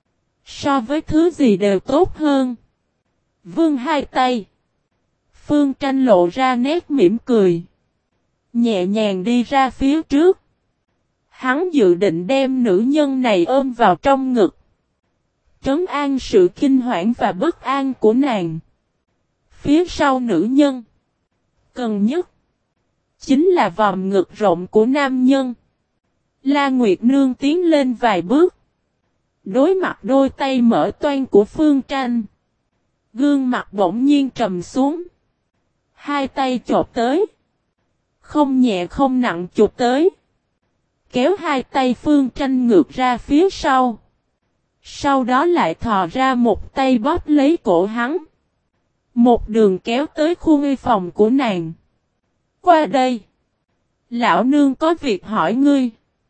S1: So với thứ gì đều tốt hơn. Vươn hai tay. Phương Tranh lộ ra nét mỉm cười. Nhẹ nhàng đi ra phía trước. Hắn dự định đem nữ nhân này ôm vào trong ngực. Trấn an sự kinh hoảng và bất an của nàng. Phía sau nữ nhân. Cần nhất. Chính là vòm ngực rộng của nam nhân. La Nguyệt Nương tiến lên vài bước. Đối mặt đôi tay mở toang của Phương Tranh. Gương mặt bỗng nhiên trầm xuống. Hai tay chộp tới. Không nhẹ không nặng chụp tới. Kéo hai tay Phương Tranh ngược ra phía sau. Sau đó lại thò ra một tay bóp lấy cổ hắn. Một đường kéo tới khu nghi phòng của nàng. Qua đây. Lão nương có việc hỏi ngươi.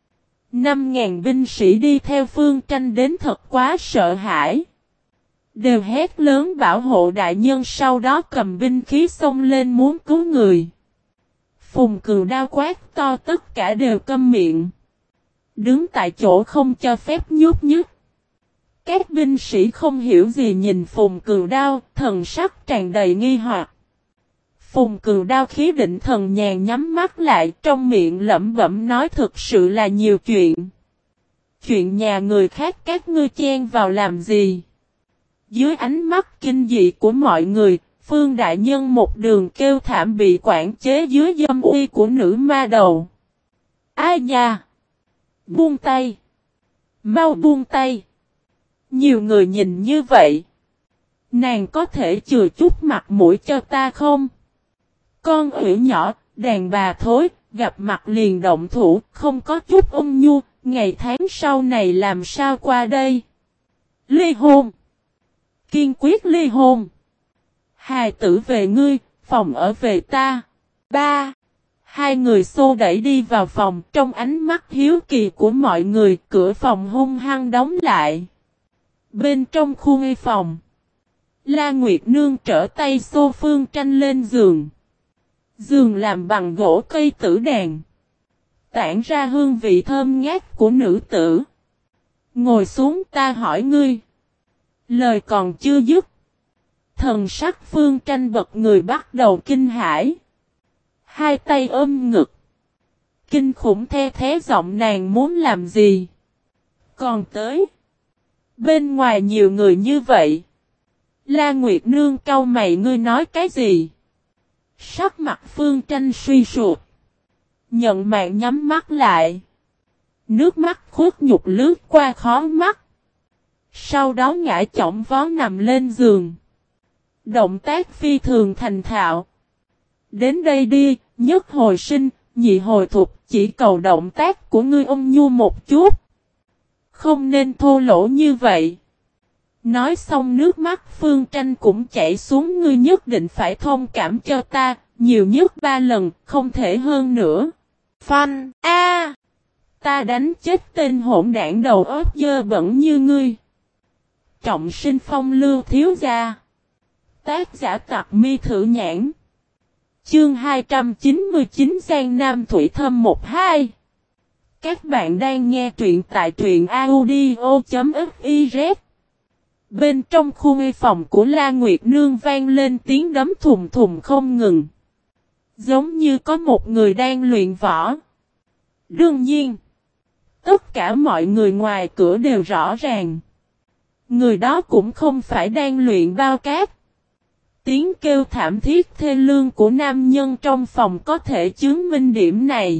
S1: 5.000 binh sĩ đi theo Phương Tranh đến thật quá sợ hãi. Đều hét lớn bảo hộ đại nhân, sau đó cầm binh khí xông lên muốn cứu người. Phùng Cừu đao quát to, tất cả đều câm miệng. Đứng tại chỗ không cho phép nhúc nhích. Các binh sĩ không hiểu gì nhìn Phùng Cừu đao, thần sắc tràn đầy nghi hoặc. Phùng Cừu đao khí định thần nhàn nhắm mắt lại, trong miệng lẩm bẩm nói, thực sự là nhiều chuyện. Chuyện nhà người khác các ngươi chen vào làm gì? Dưới ánh mắt kinh dị của mọi người, Phương đại nhân một đường kêu thảm bị quản chế dưới dâm uy của nữ ma đầu. Ai nha? Buông tay! Mau buông tay! Nhiều người nhìn như vậy. Nàng có thể chừa chút mặt mũi cho ta không? Con ủy nhỏ, đàn bà thối, gặp mặt liền động thủ, không có chút ôn nhu, ngày tháng sau này làm sao qua đây? Ly hôn! Kiên quyết ly hôn! Hài tử về ngươi, phòng ở về ta. Ba! Hai người xô đẩy đi vào phòng, trong ánh mắt hiếu kỳ của mọi người, cửa phòng hung hăng đóng lại. Bên trong khu nghi phòng, La Nguyệt Nương trở tay xô Phương Tranh lên giường. Giường làm bằng gỗ cây tử đàn, tản ra hương vị thơm ngát của nữ tử. Ngồi xuống, ta hỏi ngươi. Lời còn chưa dứt, thần sắc Phương Tranh bật người bắt đầu kinh hãi. Hai tay ôm ngực. Kinh khủng the thế giọng nàng muốn làm gì? Còn tới. Bên ngoài nhiều người như vậy. La Nguyệt Nương cau mày, ngươi nói cái gì? Sắc mặt Phương Tranh suy sụp. Nhận mạng nhắm mắt lại. Nước mắt khuất nhục lướt qua khóe mắt. Sau đó ngã chỏng vó nằm lên giường. Động tác phi thường thành thạo. Đến đây đi, nhất hồi sinh, nhị hồi thục, chỉ cầu động tác của ngươi ôn nhu một chút. Không nên thô lỗ như vậy. Nói xong nước mắt Phương Tranh cũng chảy xuống, ngươi nhất định phải thông cảm cho ta, nhiều nhất 3 lần, không thể hơn nữa. Phanh, a, ta đánh chết tên hỗn đảng đầu óc dơ bẩn như ngươi. Trọng sinh phong lưu thiếu gia. Tác giả Tặc Mi Thử Nhãn. Chương 299 Giang Nam Thủy Thâm 1-2. Các bạn đang nghe truyện tại truyện audio.fiz. Bên trong khu nghi phòng của La Nguyệt Nương vang lên tiếng đấm thùng thùng không ngừng. Giống như có một người đang luyện võ. Đương nhiên, tất cả mọi người ngoài cửa đều rõ ràng. Người đó cũng không phải đang luyện bao cát. Tiếng kêu thảm thiết thê lương của nam nhân trong phòng có thể chứng minh điểm này.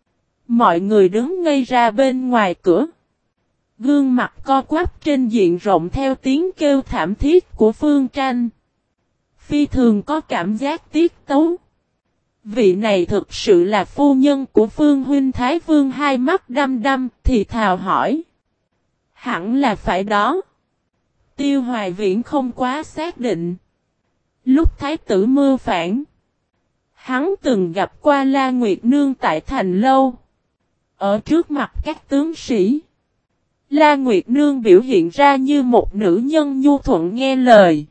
S1: Mọi người đứng ngây ra bên ngoài cửa. Gương mặt co quắp trên diện rộng theo tiếng kêu thảm thiết của Phương Tranh. Phi thường có cảm giác tiếc tấu. Vị này thực sự là phu nhân của Phương huynh Thái Vương, hai mắt đăm đăm thì thào hỏi. Hẳn là phải đó. Tiêu Hoài Viễn không quá xác định. Lúc Thái tử mưu phản, hắn từng gặp qua La Nguyệt Nương tại thành lâu. Ở trước mặt các tướng sĩ, La Nguyệt Nương biểu hiện ra như một nữ nhân nhu thuận nghe lời.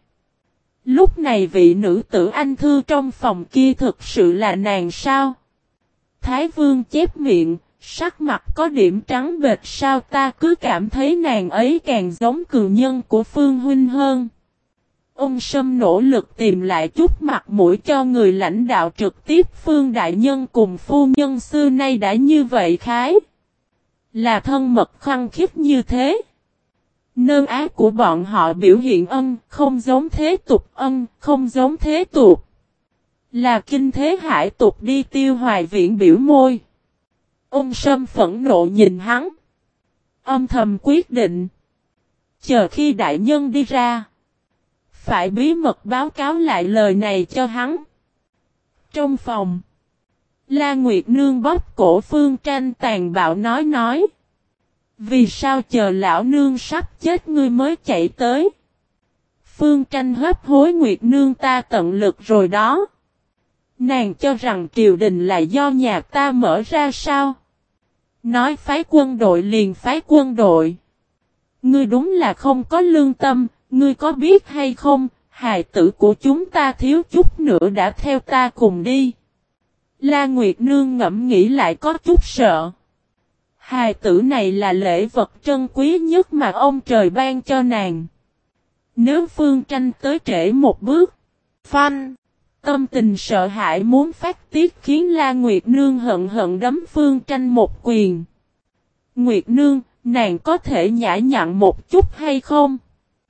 S1: Lúc này vị nữ tử anh thư trong phòng kia thực sự là nàng sao? Thái Vương chép miệng, sắc mặt có điểm trắng bệch, sao ta cứ cảm thấy nàng ấy càng giống cường nhân của Phương huynh hơn. Ông Sâm nỗ lực tìm lại chút mặt mũi cho người lãnh đạo trực tiếp. Phương đại nhân cùng phu nhân xưa nay đã như vậy khái. Là thân mật khăng khít như thế. Nơn ác của bọn họ biểu hiện không giống thế tục, không giống thế tục. Là kinh thế hải tục đi. Tiêu Hoài Viễn biểu môi. Ông Sâm phẫn nộ nhìn hắn. Âm thầm quyết định. Chờ khi đại nhân đi ra. Phải bí mật báo cáo lại lời này cho hắn. Trong phòng. La Nguyệt Nương bóp cổ Phương Tranh tàn bạo nói. Vì sao chờ lão nương sắp chết ngươi mới chạy tới? Phương Tranh hấp hối. Nguyệt Nương ta tận lực rồi đó. Nàng cho rằng triều đình là do nhà ta mở ra sao? Nói phái quân đội liền phái quân đội. Ngươi đúng là không có lương tâm, ngươi có biết hay không, hài tử của chúng ta thiếu chút nữa đã theo ta cùng đi. La Nguyệt Nương ngẫm nghĩ lại có chút sợ. Hài tử này là lễ vật trân quý nhất mà ông trời ban cho nàng. Nếu Phương Tranh tới trễ một bước, phanh, tâm tình sợ hãi muốn phát tiết khiến La Nguyệt Nương hận hận đấm Phương Tranh một quyền. Nguyệt Nương, nàng có thể nhã nhặn một chút hay không?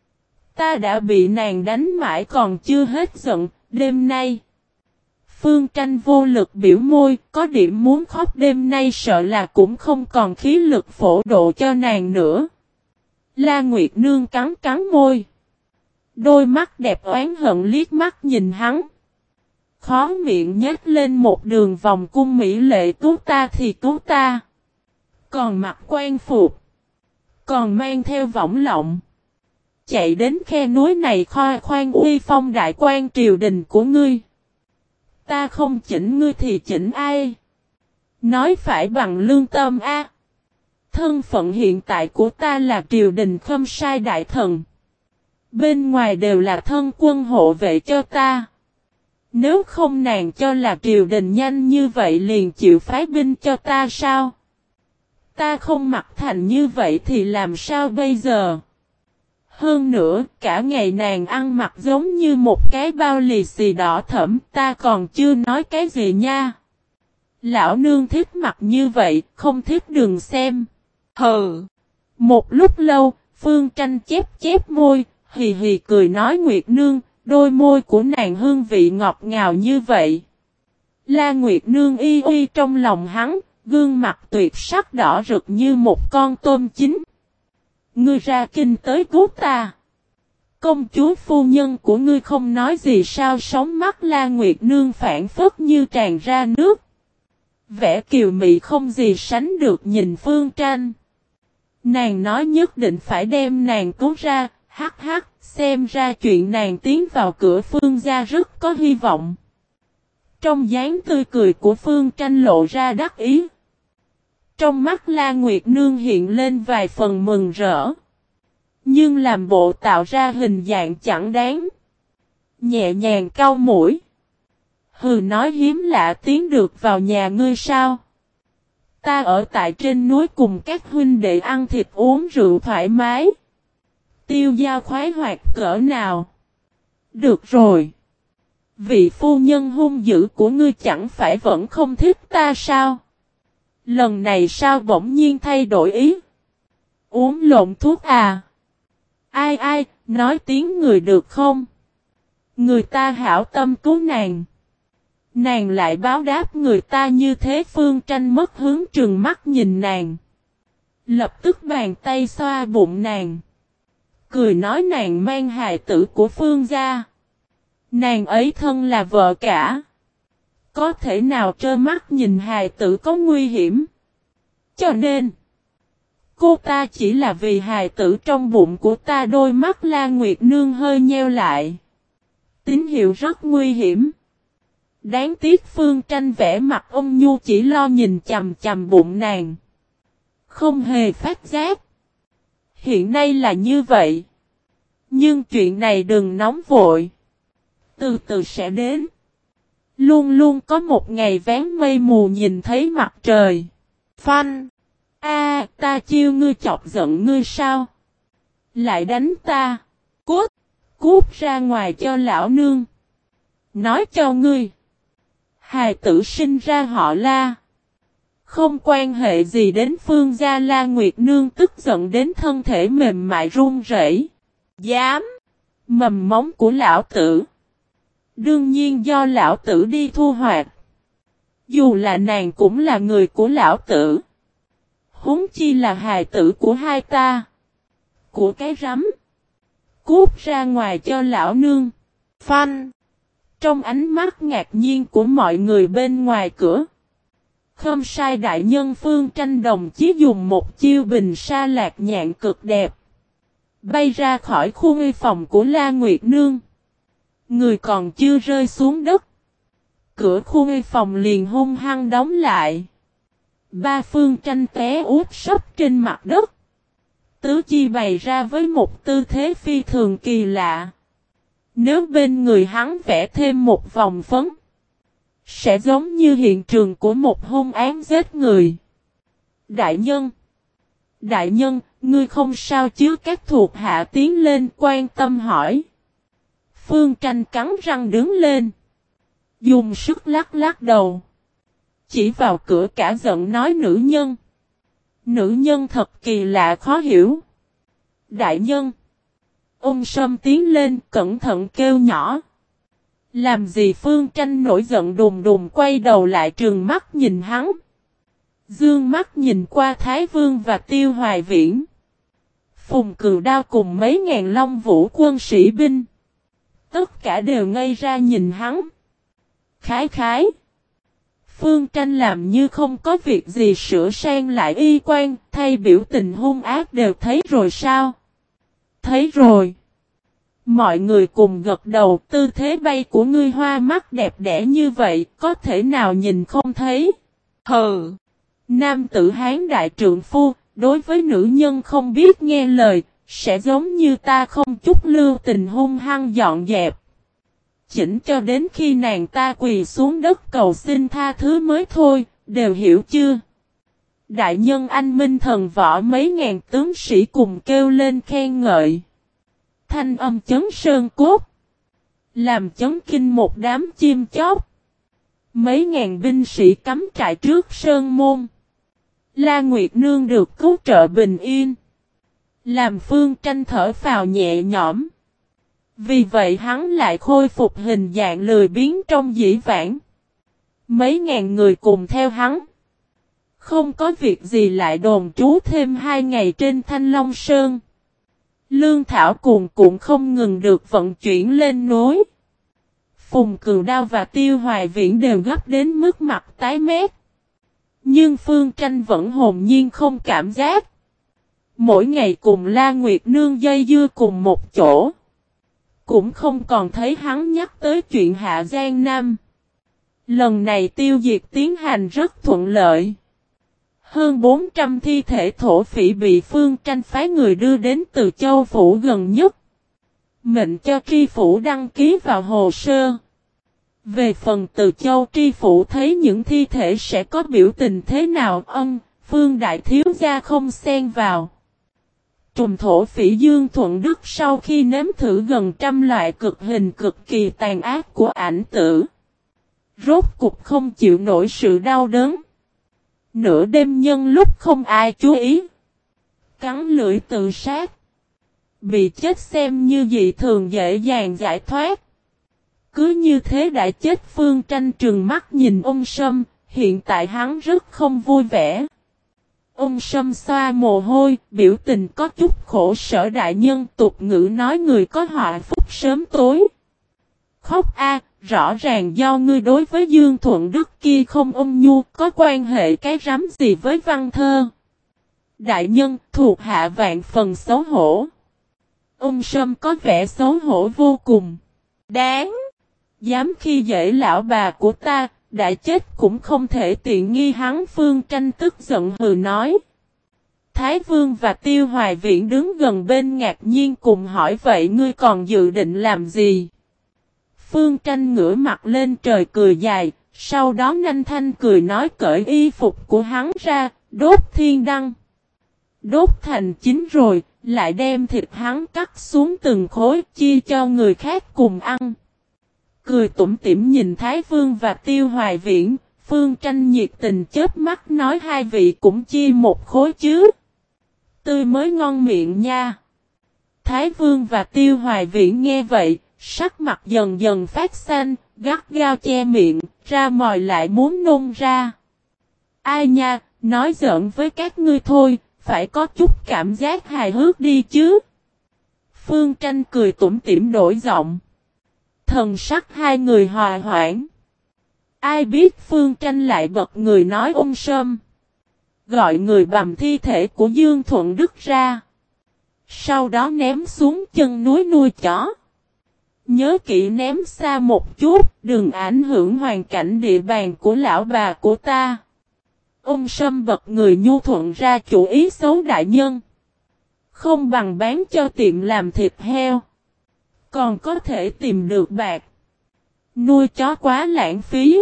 S1: Ta đã bị nàng đánh mãi còn chưa hết giận, đêm nay. Phương Tranh vô lực biểu môi, có điểm muốn khóc, đêm nay sợ là cũng không còn khí lực phổ độ cho nàng nữa. La Nguyệt Nương cắn môi. Đôi mắt đẹp oán hận liếc mắt nhìn hắn. Khó miệng nhếch lên một đường vòng cung mỹ lệ, cứu ta thì cứu ta. Còn mặc quan phục. Còn mang theo võng lọng. Chạy đến khe núi này khoan uy phong đại quan triều đình của ngươi. Ta không chỉnh ngươi thì chỉnh ai? Nói phải bằng lương tâm a. Thân phận hiện tại của ta là triều đình khâm sai đại thần. Bên ngoài đều là thân quân hộ vệ cho ta. Nếu không nàng cho là triều đình nhanh như vậy liền chịu phái binh cho ta sao? Ta không mặc thành như vậy thì làm sao bây giờ? Hơn nữa, cả ngày nàng ăn mặc giống như một cái bao lì xì đỏ thẫm, ta còn chưa nói cái gì nha. Lão nương thích mặc như vậy, không thích đừng xem. Hừ. Một lúc lâu, Phương Tranh chép môi, hì hì cười nói Nguyệt Nương, đôi môi của nàng hương vị ngọt ngào như vậy. La Nguyệt Nương y trong lòng hắn, gương mặt tuyệt sắc đỏ rực như một con tôm chín. Ngươi ra kinh tới cứu ta. Công chúa phu nhân của ngươi không nói gì sao? Sóng mắt La Nguyệt Nương phản phất như tràn ra nước. Vẻ kiều mị không gì sánh được nhìn Phương Tranh. Nàng nói nhất định phải đem nàng cứu ra, hắc, xem ra chuyện nàng tiến vào cửa Phương gia rất có hy vọng. Trong dáng tươi cười của Phương Tranh lộ ra đắc ý. Trong mắt La Nguyệt Nương hiện lên vài phần mừng rỡ. Nhưng làm bộ tạo ra hình dạng chẳng đáng. Nhẹ nhàng cau mũi. Hừ, nói hiếm lạ tiến được vào nhà ngươi sao? Ta ở tại trên núi cùng các huynh đệ ăn thịt uống rượu thoải mái. Tiêu dao khoái hoạt cỡ nào? Được rồi. Vị phu nhân hung dữ của ngươi chẳng phải vẫn không thích ta sao? Lần này sao bỗng nhiên thay đổi ý? Uống lộn thuốc à? Ai, nói tiếng người được không? Người ta hảo tâm cứu nàng. Nàng lại báo đáp người ta như thế. Phương Tranh mất hướng trừng mắt nhìn nàng. Lập tức bàn tay xoa bụng nàng. Cười nói nàng mang hài tử của Phương gia. Nàng ấy thân là vợ cả. Có thể nào trơ mắt nhìn hài tử có nguy hiểm. Cho nên, cô ta chỉ là vì hài tử trong bụng của ta. Đôi mắt La Nguyệt Nương hơi nheo lại. Tín hiệu rất nguy hiểm. Đáng tiếc Phương Tranh vẻ mặt ôn nhu chỉ lo nhìn chằm bụng nàng. Không hề phát giác. Hiện nay là như vậy. Nhưng chuyện này đừng nóng vội. Từ từ sẽ đến. Luôn luôn có một ngày ván mây mù nhìn thấy mặt trời.
S2: Phanh!
S1: Ta chiêu ngươi chọc giận ngươi sao? Lại đánh ta! Cút! Cút ra ngoài cho lão nương! Nói cho ngươi! Hài tử sinh ra họ La. Không quan hệ gì đến Phương gia. La Nguyệt Nương tức giận đến thân thể mềm mại run rẩy. Dám! Mầm móng của lão tử! Đương nhiên do lão tử đi thu hoạch. Dù là nàng cũng là người của lão tử. Huống chi là hài tử của hai ta. Của cái rắm. Cút ra ngoài cho lão nương.
S2: Phanh!
S1: Trong ánh mắt ngạc nhiên của mọi người bên ngoài cửa. Không sai, đại nhân Phương Tranh đồng chí dùng một chiêu bình sa lạc nhạn cực đẹp. Bay ra khỏi khu nguy phòng của La Nguyệt Nương. Người còn chưa rơi xuống đất. Cửa khu nguy phòng liền hung hăng đóng lại. Ba Phương Tranh té úp sấp trên mặt đất. Tứ chi bày ra với một tư thế phi thường kỳ lạ. Nếu bên người hắn vẽ thêm một vòng phấn, sẽ giống như hiện trường của một hung án giết người. Đại nhân! Đại nhân, ngươi không sao chứ? Các thuộc hạ tiến lên quan tâm hỏi. Phương Tranh cắn răng đứng lên. Dùng sức lắc lắc đầu. Chỉ vào cửa cả giận nói nữ nhân. Nữ nhân thật kỳ lạ khó hiểu. Đại nhân! Ông Sâm tiến lên cẩn thận kêu nhỏ. Làm gì? Phương Tranh nổi giận đùng đùng quay đầu lại trừng mắt nhìn hắn. Dương mắt nhìn qua Thái Vương và Tiêu Hoài Viễn. Phùng Cừu Đao cùng mấy ngàn Long Vũ quân sĩ binh. Tất cả đều ngây ra nhìn hắn. Khái khái. Phương Tranh làm như không có việc gì sửa sang lại y quan, thay biểu tình hung ác đều thấy rồi sao? Thấy rồi. Mọi người cùng gật đầu. Tư thế bay của ngươi hoa mắt đẹp đẽ như vậy, có thể nào nhìn không thấy? Hừ! Nam tử Hán đại trượng phu, đối với nữ nhân không biết nghe lời, sẽ giống như ta không chút lưu tình hung hăng dọn dẹp. Chỉnh cho đến khi nàng ta quỳ xuống đất cầu xin tha thứ mới thôi, đều hiểu chưa? Đại nhân anh minh thần võ mấy ngàn tướng sĩ cùng kêu lên khen ngợi. Thanh âm chấn sơn cốt. Làm chấn kinh một đám chim chóc. Mấy ngàn binh sĩ cắm trại trước sơn môn. La Nguyệt Nương được cứu trợ bình yên. Làm Phương Tranh thở phào nhẹ nhõm. Vì vậy hắn lại khôi phục hình dạng lười biếng trong dĩ vãng. Mấy ngàn người cùng theo hắn. Không có việc gì lại đồn trú thêm 2 ngày trên Thanh Long Sơn. Lương thảo cuồn cuộn không ngừng được vận chuyển lên núi. Phùng Cừu Đao và Tiêu Hoài Viễn đều gấp đến mức mặt tái mét. Nhưng Phương Tranh vẫn hồn nhiên không cảm giác. Mỗi ngày cùng La Nguyệt Nương dây dưa cùng một chỗ. Cũng không còn thấy hắn nhắc tới chuyện Hạ Giang Nam. Lần này tiêu diệt tiến hành rất thuận lợi. Hơn 400 thi thể thổ phỉ bị Phương Tranh phái người đưa đến Từ Châu phủ gần nhất. Mệnh cho tri phủ đăng ký vào hồ sơ. Về phần Từ Châu tri phủ thấy những thi thể sẽ có biểu tình thế nào, Phương đại thiếu gia không xen vào. Trùm thổ phỉ Dương Thuận Đức sau khi nếm thử gần trăm loại cực hình cực kỳ tàn ác của ảnh tử. Rốt cục không chịu nổi sự đau đớn. Nửa đêm nhân lúc không ai chú ý. Cắn lưỡi tự sát. Bị chết xem như dị thường dễ dàng giải thoát. Cứ như thế đã chết. Phương Tranh trừng mắt nhìn ông Sâm. Hiện tại hắn rất không vui vẻ. Ông Sâm xoa mồ hôi, biểu tình có chút khổ sở. Đại nhân tục ngữ nói người có họa phúc sớm tối. Khóc a, rõ ràng do ngươi đối với Dương Thuận Đức kia không ôn nhu, có quan hệ cái rắm gì với văn thơ. Đại nhân thuộc hạ vạn phần xấu hổ. Ông Sâm có vẻ xấu hổ vô cùng. Đáng! Dám khi dễ lão bà của ta, đã chết cũng không thể tiện nghi hắn. Phương Tranh tức giận hừ nói. Thái Vương và Tiêu Hoài Viễn đứng gần bên ngạc nhiên cùng hỏi vậy ngươi còn dự định làm gì? Phương Tranh ngửa mặt lên trời cười dài, sau đó nhanh thanh cười nói cởi y phục của hắn ra, Đốt thiên đăng. Đốt thành chín rồi, lại đem thịt hắn cắt xuống từng khối chia cho người khác cùng ăn. Cười tủm tỉm nhìn Thái Vương và Tiêu Hoài Viễn, Phương Tranh nhiệt tình chớp mắt nói hai vị cũng chia một khối chứ. Tươi mới ngon miệng nha. Thái Vương và Tiêu Hoài Viễn nghe vậy, sắc mặt dần dần phát xanh, gắt gao che miệng, ra mòi lại muốn nôn ra. Ai nha, nói giỡn với các ngươi thôi, phải có chút cảm giác hài hước đi chứ. Phương Tranh cười tủm tỉm đổi giọng. Thần sắc hai người hòa hoãn. Ai biết Phương Tranh lại bật người nói ôn sâm. Gọi người bầm thi thể của Dương Thuận Đức ra. Sau đó ném xuống chân núi nuôi chó. Nhớ kỹ ném xa một chút, đừng ảnh hưởng hoàn cảnh địa bàn của lão bà của ta. Ôn sâm bật người nhu thuận ra chủ ý xấu đại nhân. Không bằng bán cho tiệm làm thịt heo. Còn có thể tìm được bạc. Nuôi chó quá lãng phí.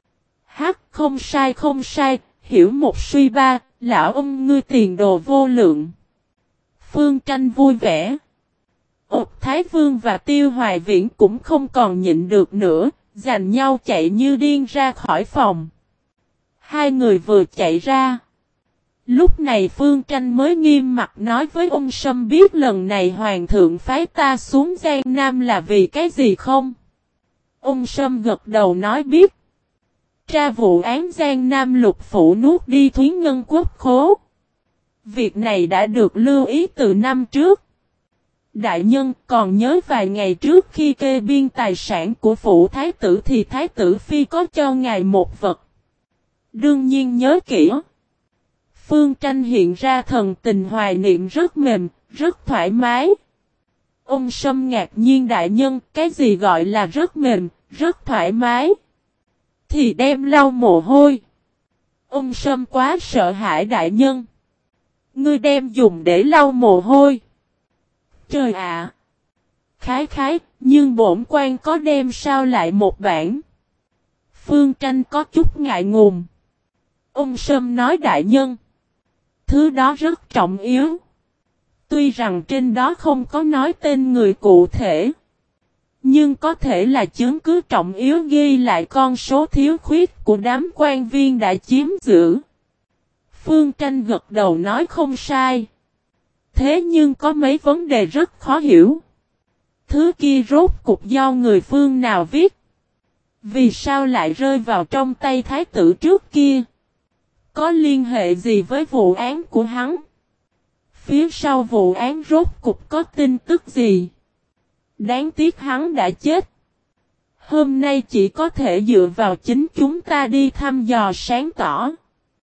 S1: Hắc không sai, hiểu một suy ba, lão ông ngươi tiền đồ vô lượng. Phương Tranh vui vẻ. Thái Vương và Tiêu Hoài Viễn cũng không còn nhịn được nữa, giành nhau chạy như điên ra khỏi phòng. Hai người vừa chạy ra. Lúc này Phương Tranh mới nghiêm mặt nói với ông Sâm biết lần này Hoàng thượng phái ta xuống Giang Nam là vì cái gì không? Ông Sâm gật đầu nói biết. Tra vụ án Giang Nam lục phủ nuốt đi Thúy Ngân Quốc khố. Việc này đã được lưu ý từ năm trước. Đại nhân còn nhớ vài ngày trước khi kê biên tài sản của phủ thái tử thì thái tử phi có cho ngài một vật. Đương nhiên nhớ kỹ. Phương Tranh hiện ra thần tình hoài niệm rất mềm, rất thoải mái. Ông Sâm ngạc nhiên đại nhân, cái gì gọi là rất mềm, rất thoải mái? Thì đem lau mồ hôi. Ông Sâm quá sợ hãi đại nhân. Ngươi đem dùng để lau mồ hôi. Trời ạ! Khái, nhưng bổn quan có đem sao lại một bản? Phương Tranh có chút ngại ngùng. Ông Sâm nói đại nhân. Thứ đó rất trọng yếu. Tuy rằng trên đó không có nói tên người cụ thể. Nhưng có thể là chứng cứ trọng yếu ghi lại con số thiếu khuyết của đám quan viên đã chiếm giữ. Phương Tranh gật đầu nói không sai. Thế nhưng có mấy vấn đề rất khó hiểu. Thứ kia rốt cục do người phương nào viết? Vì sao lại rơi vào trong tay thái tử trước kia? Có liên hệ gì với vụ án của hắn? Phía sau vụ án rốt cục có tin tức gì? Đáng tiếc hắn đã chết. Hôm nay chỉ có thể dựa vào chính chúng ta đi thăm dò sáng tỏ.